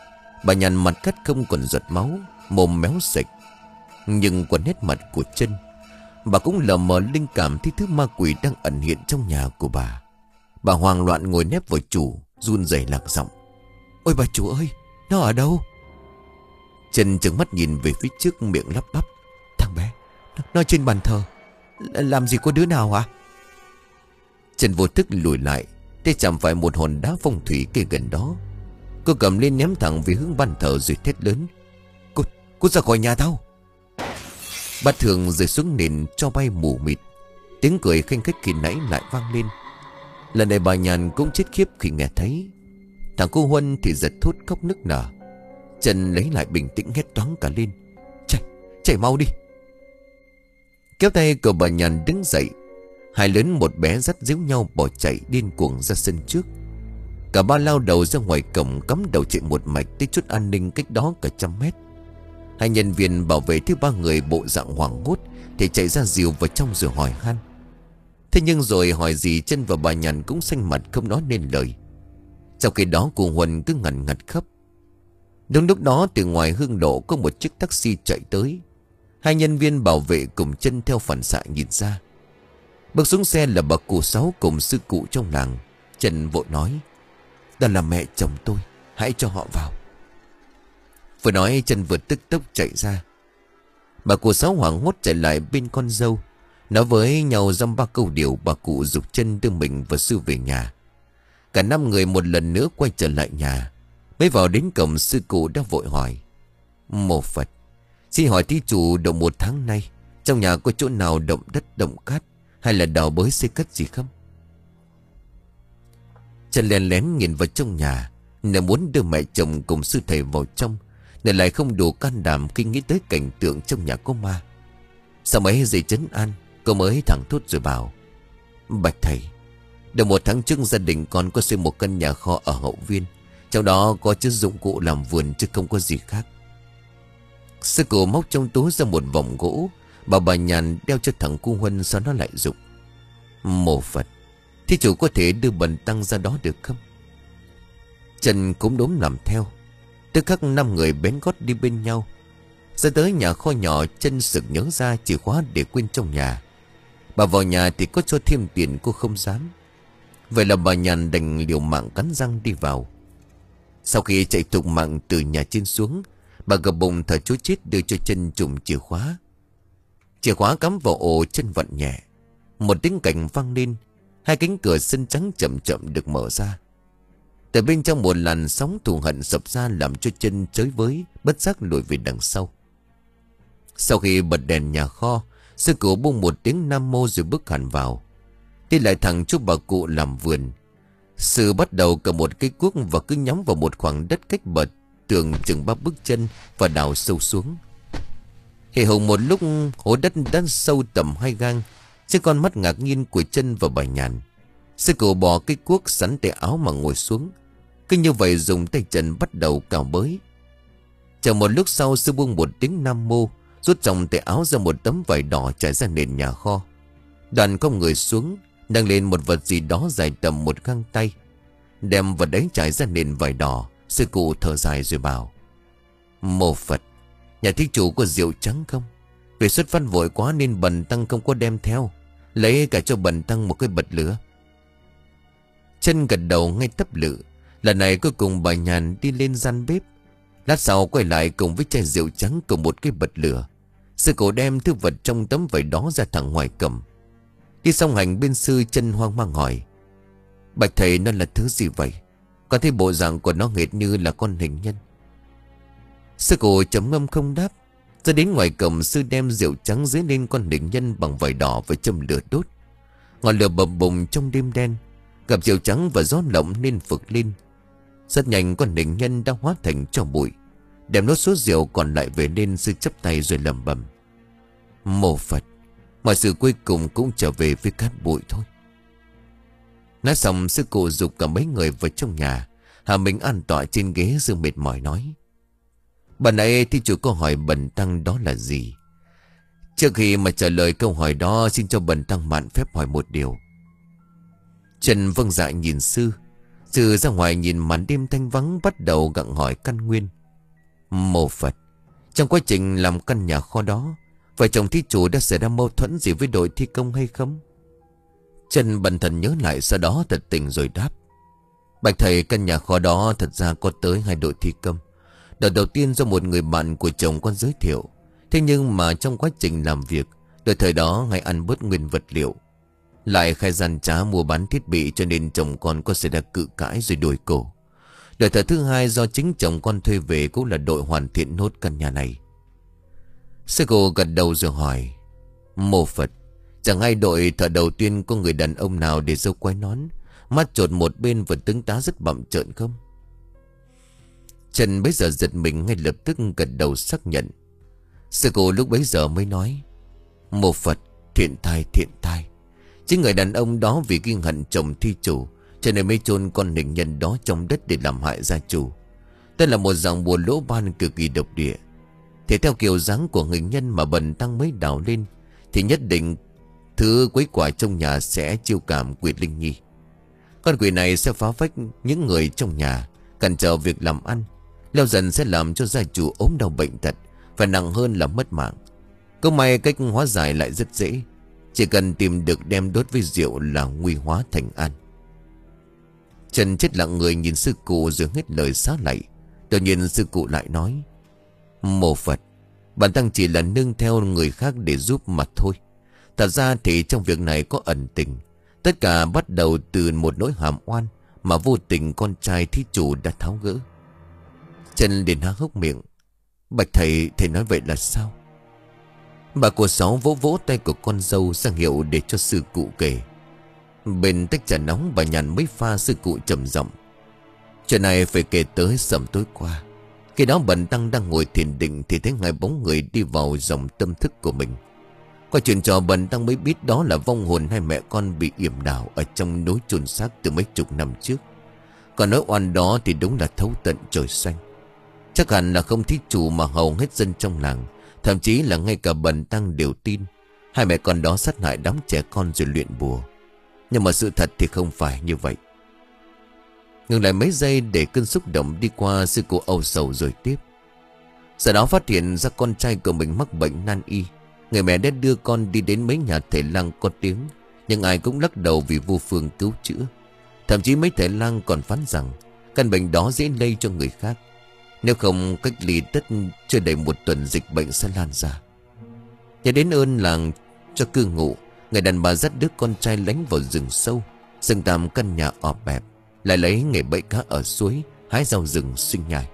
Bà Nhàn mặt cắt không còn giọt máu, mồm méo sạch. Nhưng qua nét mặt của Trân, bà cũng lờ mờ linh cảm thấy thứ ma quỷ đang ẩn hiện trong nhà của bà. Bà hoang loạn ngồi nép vào chủ, run rẩy lạc giọng: "Ôi bà chủ ơi, nó ở đâu?" Trân trừng mắt nhìn về phía trước, miệng lắp bắp: "Thằng bé, nó, nó trên bàn thờ. Làm gì có đứa nào hả?" Trân vô thức lùi lại, thế chạm phải một hòn đá phong thủy kề gần đó. Cô cầm lên ném thẳng về hướng bàn thờ rồi thét lớn: Cút, cút ra khỏi nhà tao!" Bát thường rơi xuống nền cho bay mù mịt. Tiếng cười khanh khách khi nãy lại vang lên. Lần này bà Nhàn cũng chết khiếp khi nghe thấy. Thằng cô Huân thì giật thốt khóc nức nở. Trần lấy lại bình tĩnh hét toáng cả lên: Chạy, chạy mau đi! Kéo tay của bà Nhàn đứng dậy. Hai lớn một bé dắt díu nhau bỏ chạy điên cuồng ra sân trước. Cả ba lao đầu ra ngoài cổng, cắm đầu chạy một mạch tới chốt an ninh cách đó cả trăm mét. Hai nhân viên bảo vệ thứ ba người bộ dạng hoảng hốt thì chạy ra dìu vào trong rồi hỏi han. Thế nhưng rồi hỏi gì Trân và bà Nhàn cũng xanh mặt không nói nên lời. Trong khi đó cô Huân cứ ngằn ngặt khóc. Đúng lúc đó từ ngoài hương lộ có một chiếc taxi chạy tới. Hai nhân viên bảo vệ cùng Trân theo phản xạ nhìn ra. Bước xuống xe là bà cụ Sáu cùng sư cụ trong làng. Trân vội nói: "Đó là mẹ chồng tôi, hãy cho họ vào." Vừa nói Trân vừa tức tốc chạy ra. Bà cụ Sáu hoảng hốt chạy lại bên con dâu, nói với nhau dăm ba câu điều. Bà cụ giục Trân đưa mình và sư về nhà. Cả năm người một lần nữa quay trở lại nhà. Mới vào đến cổng, sư cụ đã vội hỏi: "Mô Phật, xin hỏi thí chủ độ một tháng nay trong nhà có chỗ nào động đất động cát hay là đào bới xây cất gì không?" Trân lén lén nhìn vào trong nhà, nếu muốn đưa mẹ chồng cùng sư thầy vào trong, nên lại không đủ can đảm khi nghĩ tới cảnh tượng trong nhà có ma. Sau mấy giây trấn an, cô mới thẳng thốt rồi bảo: "Bạch thầy, được một tháng trước gia đình con có xây một căn nhà kho ở hậu viên. Trong đó có chứa dụng cụ làm vườn chứ không có gì khác." Sư cụ móc trong túi ra một vòng gỗ, bảo bà Nhàn đeo cho thằng cu Huân, sau đó lại dục: "Mô Phật, thí chủ có thể đưa bần tăng ra đó được không?" Trần cũng đốm làm theo. Tức khắc năm người bén gót đi bên nhau. Ra tới nhà kho nhỏ, Trân sực nhớ ra chìa khóa để quên trong nhà. Bà vào nhà thì có cho thêm tiền cô không dám. Vậy là bà Nhàn đành liều mạng cắn răng đi vào. Sau khi chạy thục mạng từ nhà trên xuống, bà gập bụng thở chối chết đưa cho Trân chùm chìa khóa. Chìa khóa cắm vào ổ, Trân vặn nhẹ. Một tiếng cành vang lên. Hai cánh cửa sân trắng chậm chậm được mở ra. Từ bên trong một làn sóng thù hận sập ra, làm cho Trân chới với, bất giác lùi về đằng sau. Sau khi bật đèn nhà kho, sư cụ buông một tiếng nam mô rồi bước hẳn vào. Đi lại thẳng chỗ bà cụ làm vườn. Sư bắt đầu cầm một cây cuốc và cứ nhắm vào một khoảng đất cách bờ tường chừng ba bước chân và đào sâu xuống. Hề hùng một lúc, hố đất đã sâu tầm hai gang. Trên con mắt ngạc nhiên của Trân và bà Nhàn, sư cụ bỏ cây cuốc sắn tay áo mà ngồi xuống. Cứ như vậy dùng tay chân bắt đầu cào bới. Chờ một lúc sau, sư buông một tiếng nam mô, rút trong tay áo ra một tấm vải đỏ trải ra nền nhà kho. Đoàn có người xuống, nâng lên một vật gì đó dài tầm một găng tay, đem vật đấy trải ra nền vải đỏ. Sư cụ thở dài rồi bảo: "Mô Phật, nhà thí chủ có rượu trắng không? Vì xuất phát vội quá nên bần tăng không có đem theo. Lấy cả cho bần tăng một cái bật lửa." Trân gật đầu ngay tấp lự. Lần này cuối cùng bà Nhàn đi lên gian bếp. Lát sau quay lại cùng với chai rượu trắng cùng một cái bật lửa. Sư cụ đem thứ vật trong tấm vải đó ra thẳng ngoài cầm. Đi xong hành bên sư, Trân hoang mang hỏi: "Bạch thầy, nó là thứ gì vậy? Con thấy bộ dạng của nó hệt như là con hình nhân." Sư cụ trầm ngâm không đáp. Ra đến ngoài cổng, sư đem rượu trắng dưới lên con hình nhân bằng vải đỏ và châm lửa đốt. Ngọn lửa bập bùng trong đêm đen, gặp rượu trắng và gió lộng nên phực lên. Rất nhanh con hình nhân đã hóa thành tro bụi. Đem nốt số rượu còn lại về lên, sư chắp tay rồi lẩm bẩm: "Mô Phật, mọi sự cuối cùng cũng trở về với cát bụi thôi." Nói xong, sư cụ giục cả mấy người vào trong nhà. Hạ mình an tọa trên ghế rồi mệt mỏi nói: "Bà nãy thì chủ có hỏi bần tăng đó là gì. Trước khi mà trả lời câu hỏi đó, xin cho bần tăng mạn phép hỏi một điều." Trần vâng dạ nhìn sư. Sư ra ngoài nhìn màn đêm thanh vắng, bắt đầu gặng hỏi căn nguyên. Mô Phật, trong quá trình làm căn nhà kho đó, vợ chồng thí chủ đã xảy ra mâu thuẫn gì với đội thi công hay không? Trần bần thần nhớ lại, sau đó thật tình rồi đáp. Bạch thầy, căn nhà kho đó thật ra có tới hai đội thi công. Đợt đầu tiên do một người bạn của chồng con giới thiệu. Thế nhưng mà trong quá trình làm việc, đợt thời đó hay ăn bớt nguyên vật liệu, lại khai gian trá mua bán thiết bị, cho nên chồng con có xảy ra cự cãi rồi đuổi cổ. Đợt thời thứ hai do chính chồng con thuê về cũng là đội hoàn thiện nốt căn nhà này. Sư cô gật đầu rồi hỏi. Mô Phật, chẳng hay đội thợ đầu tiên có người đàn ông nào để dâu quai nón, mắt trột một bên và tướng tá rất bặm trợn không? Trần bấy giờ giật mình, ngay lập tức gật đầu xác nhận. Sư cô lúc bấy giờ mới nói. Mô Phật, thiện thai thiện thai. Chính người đàn ông đó vì ghi hận chồng thi chủ, cho nên mới chôn con hình nhân đó trong đất để làm hại gia chủ. Đây là một dạng bùa lỗ ban cực kỳ độc địa. Thì theo kiểu dáng của hình nhân mà bần tăng mới đào lên, thì nhất định thứ quấy quả trong nhà sẽ chiêu cảm quỷ linh nhi. Con quỷ này sẽ phá phách những người trong nhà, cản trở việc làm ăn, lâu dần sẽ làm cho gia chủ ốm đau bệnh tật, và nặng hơn là mất mạng. Câu may cách hóa giải lại rất dễ, chỉ cần tìm được đem đốt với rượu là nguy hóa thành an. Trần chết lặng người nhìn sư cụ rồi hết lời xá lạy. Đột nhiên sư cụ lại nói. Mô Phật, bản tăng chỉ là nương theo người khác để giúp mà thôi. Thật ra thì trong việc này có ẩn tình. Tất cả bắt đầu từ một nỗi hàm oan mà vô tình con trai thí chủ đã tháo gỡ. Trần liền há hốc miệng. Bạch thầy, thầy nói vậy là sao? Bà của Sáu vỗ vỗ tay của con dâu ra hiệu để cho sư cụ kể. Bên tách trà nóng bà nhàn mấy pha, sư cụ trầm giọng. Chuyện này phải kể tới sầm tối qua. Khi đó bần tăng đang ngồi thiền định thì thấy hai bóng người đi vào dòng tâm thức của mình. Qua chuyện trò bần tăng mới biết đó là vong hồn hai mẹ con bị yểm đảo ở trong núi chôn xác từ mấy chục năm trước. Còn nỗi oan đó thì đúng là thấu tận trời xanh. Chắc hẳn là không thí chủ mà hầu hết dân trong làng, thậm chí là ngay cả bần tăng đều tin hai mẹ con đó sát hại đám trẻ con rồi luyện bùa. Nhưng mà sự thật thì không phải như vậy. Ngừng lại mấy giây để cơn xúc động đi qua, sư cụ âu sầu rồi tiếp. Sau đó phát hiện ra con trai của mình mắc bệnh nan y. Người mẹ đã đưa con đi đến mấy nhà thầy lang có tiếng, nhưng ai cũng lắc đầu vì vô phương cứu chữa. Thậm chí mấy thầy lang còn phán rằng căn bệnh đó dễ lây cho người khác. Nếu không cách ly tất chưa đầy một tuần dịch bệnh sẽ lan ra. Nhớ đến ơn làng cho cư ngụ, người đàn bà dắt đứa con trai lánh vào rừng sâu, dựng tạm căn nhà ọp bẹp, lại lấy nghề bẫy cá ở suối, hái rau rừng sinh nhai.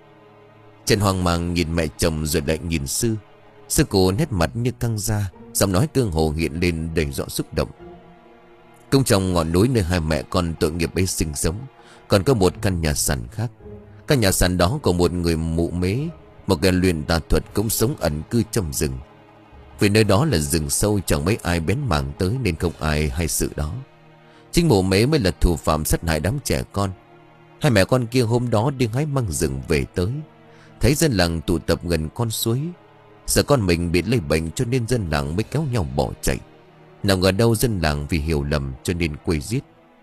Trần hoang mang nhìn mẹ chồng rồi lại nhìn sư. Sư cô nét mặt như căng ra, giọng nói tương hồ hiện lên đầy rõ xúc động. Cũng trong ngọn núi nơi hai mẹ con tội nghiệp ấy sinh sống, còn có một căn nhà sàn khác. Căn nhà sàn đó của một người mụ mế, một kẻ luyện tà thuật cũng sống ẩn cư trong rừng. Vì nơi đó là rừng sâu, chẳng mấy ai bén mảng tới nên không ai hay sự đó. Chính mụ mế mới là thủ phạm sát hại đám trẻ con. Hai mẹ con kia hôm đó đi hái măng rừng về tới, thấy dân làng tụ tập gần con suối. Sợ con mình bị lây bệnh cho nên dân làng mới kéo nhau bỏ chạy. Nào ngờ đâu dân làng vì hiểu lầm cho nên quay giết.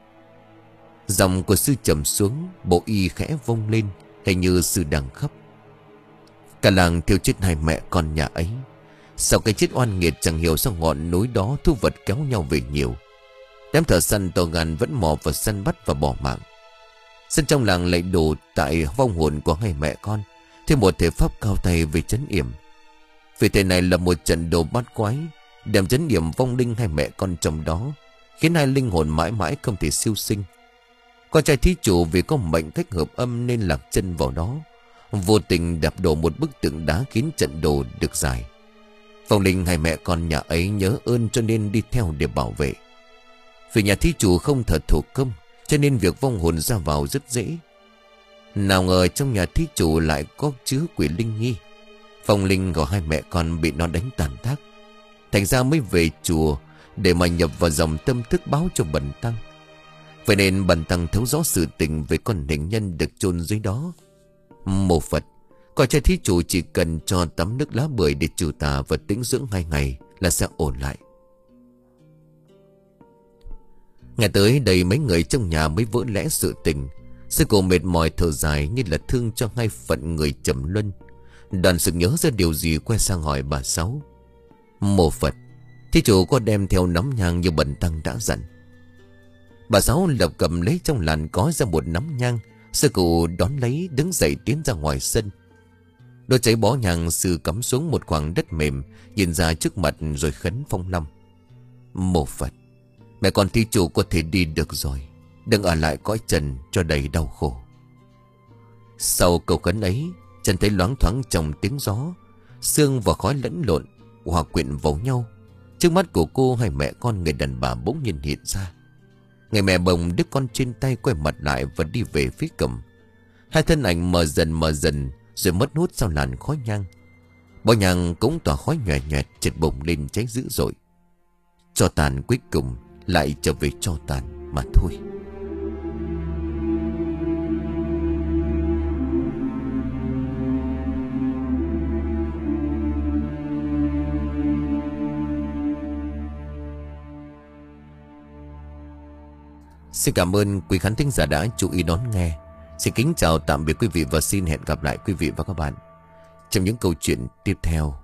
Giọng của sư trầm xuống, bộ y khẽ vông lên, hình như sư đang khóc. Cả làng thiêu chết hai mẹ con nhà ấy. Sau cái chết oan nghiệt chẳng hiểu sao ngọn núi đó thu vật kéo nhau về nhiều. Đám thợ săn to gan vẫn mò vào săn bắt và bỏ mạng. Dân trong làng lại đổ tại vong hồn của hai mẹ con thêm một thể pháp cao tay về trấn yểm. Vì thế này là một trận đồ bát quái, đem trấn yểm vong linh hai mẹ con trong đó, khiến hai linh hồn mãi mãi không thể siêu sinh. Con trai thí chủ vì có mệnh cách hợp âm nên lạc chân vào đó, vô tình đạp đổ một bức tượng đá khiến trận đồ được giải. Vong linh hai mẹ con nhà ấy nhớ ơn cho nên đi theo để bảo vệ. Vì nhà thí chủ không thờ thủ công, cho nên việc vong hồn ra vào rất dễ. Nào ngờ trong nhà thí chủ lại có chứa quỷ linh nhi. Vong linh của hai mẹ con bị nó đánh tàn tác, thành ra mới về chùa để mà nhập vào dòng tâm thức báo cho bần tăng. Vậy nên bần tăng thấu rõ sự tình về con hình nhân được chôn dưới đó. Mô Phật, con trai thí chủ chỉ cần cho tắm nước lá bưởi để trừ tà và tĩnh dưỡng hai ngày là sẽ ổn lại. Nghe tới đây mấy người trong nhà mới vỡ lẽ sự tình. Sư cô mệt mỏi thở dài như là thương cho hai phận người trầm luân Đoàn sực nhớ ra điều gì, quay sang hỏi bà Sáu. Mô Phật, thí chủ có đem theo nắm nhang như bần tăng đã dặn? Bà Sáu lập cầm lấy trong làn có ra một nắm nhang. Sư cụ đón lấy, đứng dậy tiến ra ngoài sân. Đôi cháy bó nhang, sư cắm xuống một khoảng đất mềm, nhìn ra trước mặt rồi khấn phong long. Mô Phật, mẹ con thí chủ có thể đi được rồi, đừng ở lại cõi trần cho đầy đau khổ. Sau câu khấn ấy, Trần thấy loáng thoáng trong tiếng gió, sương và khói lẫn lộn hòa quyện vào nhau. Trước mắt của cô, hai mẹ con người đàn bà bỗng nhiên hiện ra. Người mẹ bồng đứa con trên tay quay mặt lại và đi về phía cổng. Hai thân ảnh mờ dần mờ dần rồi mất hút sau làn khói nhang. Bó nhang cũng tỏa khói nhòe nhòe, chợt bùng lên cháy dữ dội. Tro tàn cuối cùng lại trở về tro tàn mà thôi. Xin cảm ơn quý khán thính giả đã chú ý đón nghe. Xin kính chào tạm biệt quý vị và xin hẹn gặp lại quý vị và các bạn trong những câu chuyện tiếp theo.